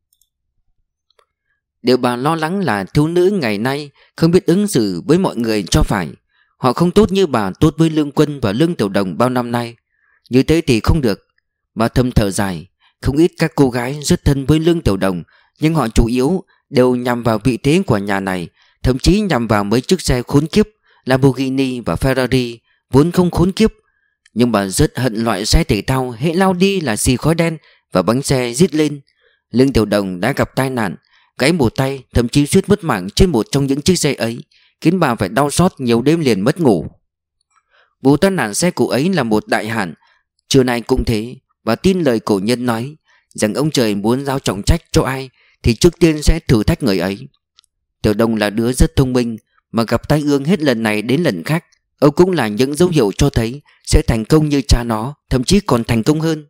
Điều bà lo lắng là thiếu nữ ngày nay không biết ứng xử với mọi người cho phải. Họ không tốt như bà tốt với Lương Quân và Lương Tiểu Đồng bao năm nay. Như thế thì không được. Bà thầm thở dài. Không ít các cô gái rất thân với Lương Tiểu Đồng, nhưng họ chủ yếu đều nhằm vào vị thế của nhà này, thậm chí nhằm vào mấy chiếc xe khốn kiếp Lamborghini và Ferrari vốn không khốn kiếp. Nhưng bà rất hận loại xe thể thao hễ lao đi là xì khói đen và bánh xe rít lên. Lương Tiểu Đồng đã gặp tai nạn, gãy một tay, thậm chí suýt mất mạng trên một trong những chiếc xe ấy, khiến bà phải đau xót nhiều đêm liền mất ngủ. Vụ tai nạn xe cộ ấy là một đại hạn. Trưa nay cũng thế. Bà tin lời cổ nhân nói rằng ông trời muốn giao trọng trách cho ai thì trước tiên sẽ thử thách người ấy. Tiểu Đồng là đứa rất thông minh, mà gặp tai ương hết lần này đến lần khác, ông cũng là những dấu hiệu cho thấy sẽ thành công như cha nó, thậm chí còn thành công hơn.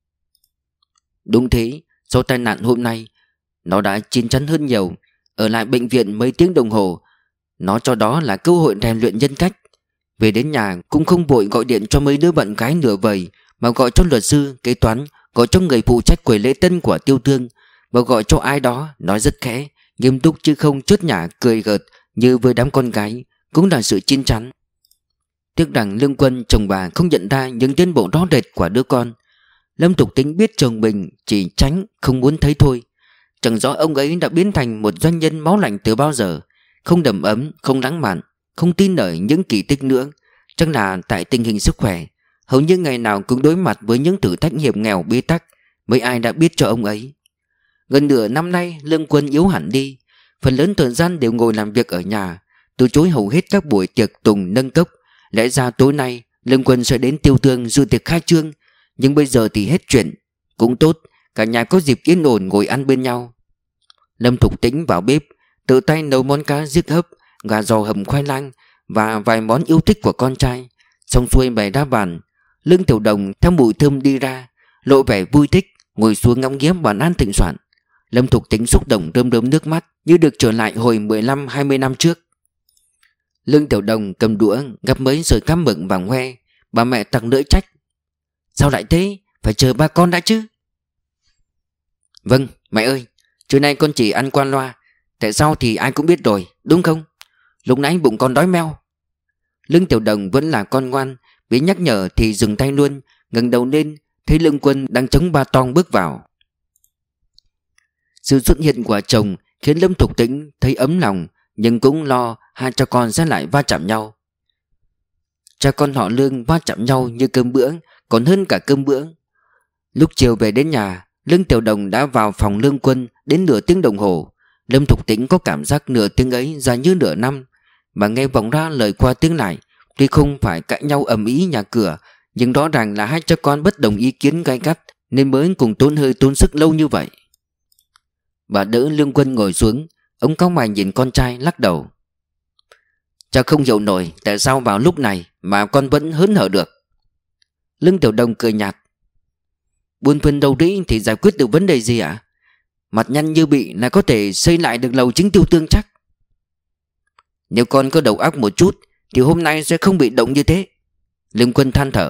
Đúng thế, sau tai nạn hôm nay, nó đã chín chắn hơn nhiều. Ở lại bệnh viện mấy tiếng đồng hồ, nó cho đó là cơ hội rèn luyện nhân cách. Về đến nhà cũng không vội gọi điện cho mấy đứa bạn gái nửa vời, mà gọi cho luật sư, kế toán, gọi cho người phụ trách quầy lễ tân của Tiêu Thương, và gọi cho ai đó nói rất khẽ, nghiêm túc chứ không chốt nhả cười gợt như với đám con gái, cũng là sự chín chắn. Tiếc rằng Lương Quân chồng bà không nhận ra những tiến bộ rõ rệt của đứa con. Lâm Thục Tính biết chồng mình chỉ tránh không muốn thấy thôi. Chẳng rõ ông ấy đã biến thành một doanh nhân máu lạnh từ bao giờ, không đầm ấm, không lãng mạn, không tin ở những kỳ tích nữa. Chắc là tại tình hình sức khỏe, hầu như ngày nào cũng đối mặt với những thử thách hiểm nghèo bế tắc. Mấy ai đã biết cho ông ấy. Gần nửa năm nay Lương Quân yếu hẳn đi, phần lớn thời gian đều ngồi làm việc ở nhà, từ chối hầu hết các buổi tiệc tùng nâng cốc. Lẽ ra tối nay Lương Quân sẽ đến Tiêu Thương dự tiệc khai trương, nhưng bây giờ thì hết chuyện. Cũng tốt, cả nhà có dịp yên ổn ngồi ăn bên nhau. Lâm Thục Tĩnh vào bếp, tự tay nấu món cá giết hấp, gà giò hầm khoai lang và vài món yêu thích của con trai. Xong xuôi bày đá bàn, Lương Tiểu Đồng theo mùi thơm đi ra, lộ vẻ vui thích, ngồi xuống ngắm nghía bàn ăn thịnh soạn. Lâm Thục Tĩnh xúc động rơm rớm nước mắt, như được trở lại hồi 15-20 năm trước. Lương Tiểu Đồng cầm đũa gắp mấy sợi cá mực vàng hoe. Bà mẹ tặc lưỡi trách: sao lại thế, phải chờ ba con đã chứ. Vâng mẹ ơi, trưa nay con chỉ ăn qua loa, tại sao thì ai cũng biết rồi, đúng không? Lúc nãy bụng con đói meo. Lương Tiểu Đồng vẫn là con ngoan, bị nhắc nhở thì dừng tay luôn, ngẩng đầu lên thấy Lương Quân đang chống ba tong bước vào. Sự xuất hiện của chồng khiến Lâm Thục Tĩnh thấy ấm lòng, nhưng cũng lo hai cha con sẽ lại va chạm nhau. Cha con họ Lương va chạm nhau như cơm bữa, còn hơn cả cơm bữa. Lúc chiều về đến nhà, Lương Tiểu Đồng đã vào phòng Lương Quân đến nửa tiếng đồng hồ. Lâm Thục Tĩnh có cảm giác nửa tiếng ấy dài như nửa năm. Bà nghe vọng ra lời qua tiếng lại. Tuy không phải cãi nhau ầm ĩ nhà cửa, nhưng rõ ràng là hai cha con bất đồng ý kiến gay gắt, nên mới cùng tốn hơi tốn sức lâu như vậy. Bà đỡ Lương Quân ngồi xuống. Ông cau mày nhìn con trai lắc đầu: cha không hiểu nổi tại sao vào lúc này mà con vẫn hớn hở được. Lương Tiểu Đồng cười nhạt: buôn phân đầu đĩ thì giải quyết được vấn đề gì ạ? Mặt nhăn như bị là có thể xây lại được lầu chính Tiêu Tương chắc. Nếu con có đầu óc một chút thì hôm nay sẽ không bị động như thế. Lương Quân than thở: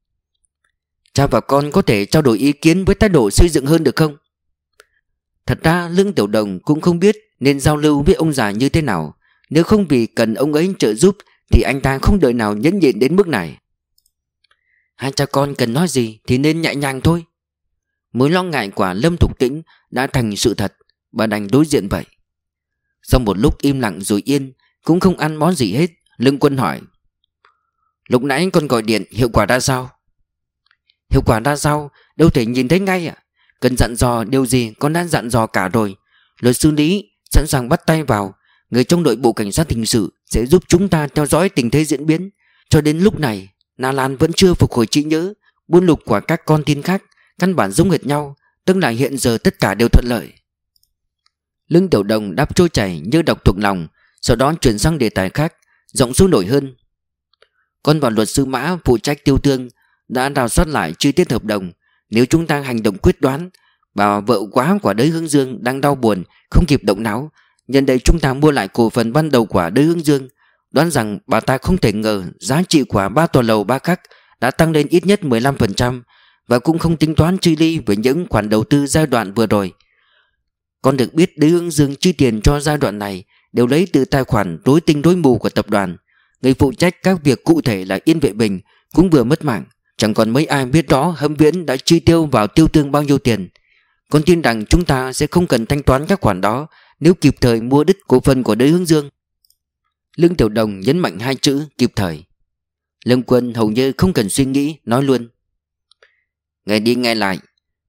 cha và con có thể trao đổi ý kiến với thái độ xây dựng hơn được không? Thật ra Lương Tiểu Đồng cũng không biết nên giao lưu với ông già như thế nào. Nếu không vì cần ông ấy trợ giúp thì anh ta không đời nào nhẫn nhịn đến mức này. Hai cha con cần nói gì thì nên nhẹ nhàng thôi. Mối lo ngại của Lâm Thục Tĩnh đã thành sự thật, bà đành đối diện vậy. Sau một lúc im lặng rồi yên, cũng không ăn món gì hết, Lương Quân hỏi: lúc nãy con gọi điện hiệu quả ra sao? Hiệu quả ra sao? Đâu thể nhìn thấy ngay ạ. Cần dặn dò điều gì con đã dặn dò cả rồi. Luật sư Lý sẵn sàng bắt tay vào. Người trong đội bộ cảnh sát hình sự sẽ giúp chúng ta theo dõi tình thế diễn biến. Cho đến lúc này Na Lan vẫn chưa phục hồi trí nhớ. Buôn lục của các con tin khác căn bản giống hệt nhau, tức là hiện giờ tất cả đều thuận lợi. Lương Tiểu Đồng đáp trôi chảy như đọc thuộc lòng, sau đó chuyển sang đề tài khác, giọng sôi nổi hơn: con và luật sư Mã phụ trách Tiêu Thương đã rà soát lại chi tiết hợp đồng. Nếu chúng ta hành động quyết đoán, bà vợ quá của Đới Hướng Dương đang đau buồn không kịp động não, nhân đây chúng ta mua lại cổ phần ban đầu của Đới Hướng Dương. Đoán rằng bà ta không thể ngờ giá trị của 3 tòa lầu Ba Khắc đã tăng lên ít nhất 15%, và cũng không tính toán chi ly với những khoản đầu tư giai đoạn vừa rồi. Con được biết Đới Hướng Dương chi tiền cho giai đoạn này đều lấy từ tài khoản rối tinh rối mù của tập đoàn. Người phụ trách các việc cụ thể là Yên Vệ Bình cũng vừa mất mạng. Chẳng còn mấy ai biết rõ Hâm Viễn đã chi tiêu vào Tiêu Thương bao nhiêu tiền. Con tin rằng chúng ta sẽ không cần thanh toán các khoản đó nếu kịp thời mua đứt cổ phần của Đới Hướng Dương. Lương Tiểu Đồng nhấn mạnh hai chữ kịp thời. Lương Quân hầu như không cần suy nghĩ nói luôn: nghe đi nghe lại,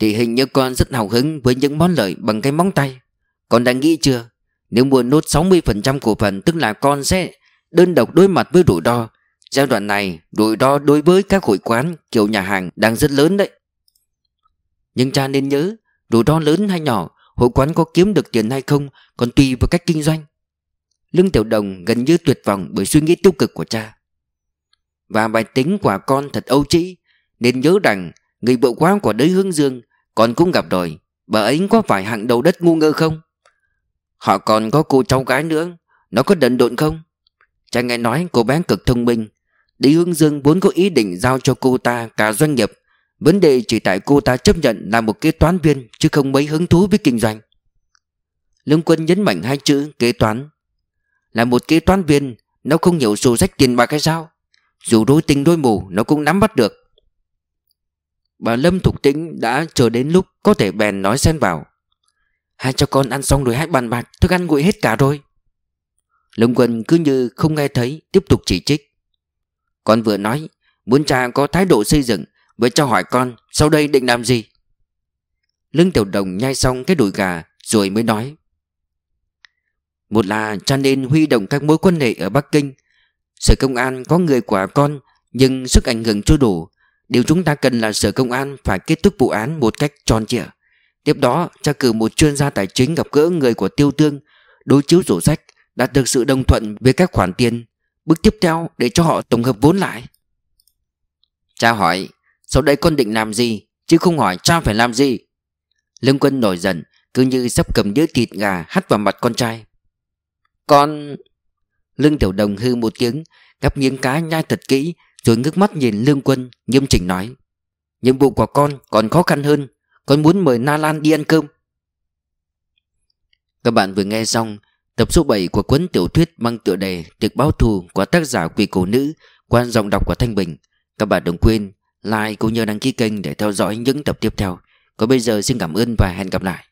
thì hình như con rất hào hứng với những món lợi bằng cái móng tay. Con đã nghĩ chưa? Nếu mua nốt 60% cổ phần, tức là con sẽ đơn độc đối mặt với rủi ro. Giai đoạn này rủi ro đối với các hội quán kiểu nhà hàng đang rất lớn đấy. Nhưng cha nên nhớ, rủi ro lớn hay nhỏ, hội quán có kiếm được tiền hay không còn tùy vào cách kinh doanh. Lương Tiểu Đồng gần như tuyệt vọng bởi suy nghĩ tiêu cực của cha. Và bài tính của con thật âu trĩ. Nên nhớ rằng người vợ quá của đới Hướng Dương con cũng gặp rồi. Bà ấy có phải hạng đầu đất ngu ngơ không? Họ còn có cô cháu gái nữa, nó có đần độn không? Cha nghe nói cô bé cực thông minh. Đới Hướng Dương vốn có ý định giao cho cô ta cả doanh nghiệp. Vấn đề chỉ tại cô ta chấp nhận là một kế toán viên, chứ không mấy hứng thú với kinh doanh. Lương Quân nhấn mạnh hai chữ kế toán. Là một kế toán viên, nó không hiểu sổ sách tiền bạc hay sao? Dù rối tinh rối mù nó cũng nắm bắt được. Bà Lâm Thục Tĩnh đã chờ đến lúc có thể bèn nói xen vào. Hai cha con ăn xong rồi hãy bàn bạc, thức ăn nguội hết cả rồi. Lương Quân cứ như không nghe thấy, tiếp tục chỉ trích. Con vừa nói muốn cha có thái độ xây dựng, với cho hỏi con sau đây định làm gì. Lương Tiểu Đồng nhai xong cái đùi gà rồi mới nói. Một là cha nên huy động các mối quan hệ ở Bắc Kinh. Sở Công an có người của con, nhưng sức ảnh hưởng chưa đủ. Điều chúng ta cần là Sở Công an phải kết thúc vụ án một cách tròn trịa. Tiếp đó cha cử một chuyên gia tài chính gặp gỡ người của Tiêu Tương, đối chiếu sổ sách, đạt được sự đồng thuận với các khoản tiền. Bước tiếp theo để cho họ tổng hợp vốn lại. Cha hỏi sau đây con định làm gì, chứ không hỏi cha phải làm gì. Lương Quân nổi giận, cứ như sắp cầm đĩa thịt gà hắt vào mặt con trai. Con... Lương Tiểu Đồng hư một tiếng, gắp miếng cá nhai thật kỹ, rồi ngước mắt nhìn Lương Quân, nghiêm chỉnh nói. Nhiệm vụ của con còn khó khăn hơn. Con muốn mời Na Lan đi ăn cơm. Các bạn vừa nghe xong tập số 7 của cuốn tiểu thuyết mang tựa đề Tiệc báo thù của tác giả Quỷ Cổ Nữ qua giọng đọc của Thanh Bình. Các bạn đừng quên like cũng như đăng ký kênh để theo dõi những tập tiếp theo. Còn bây giờ xin cảm ơn và hẹn gặp lại.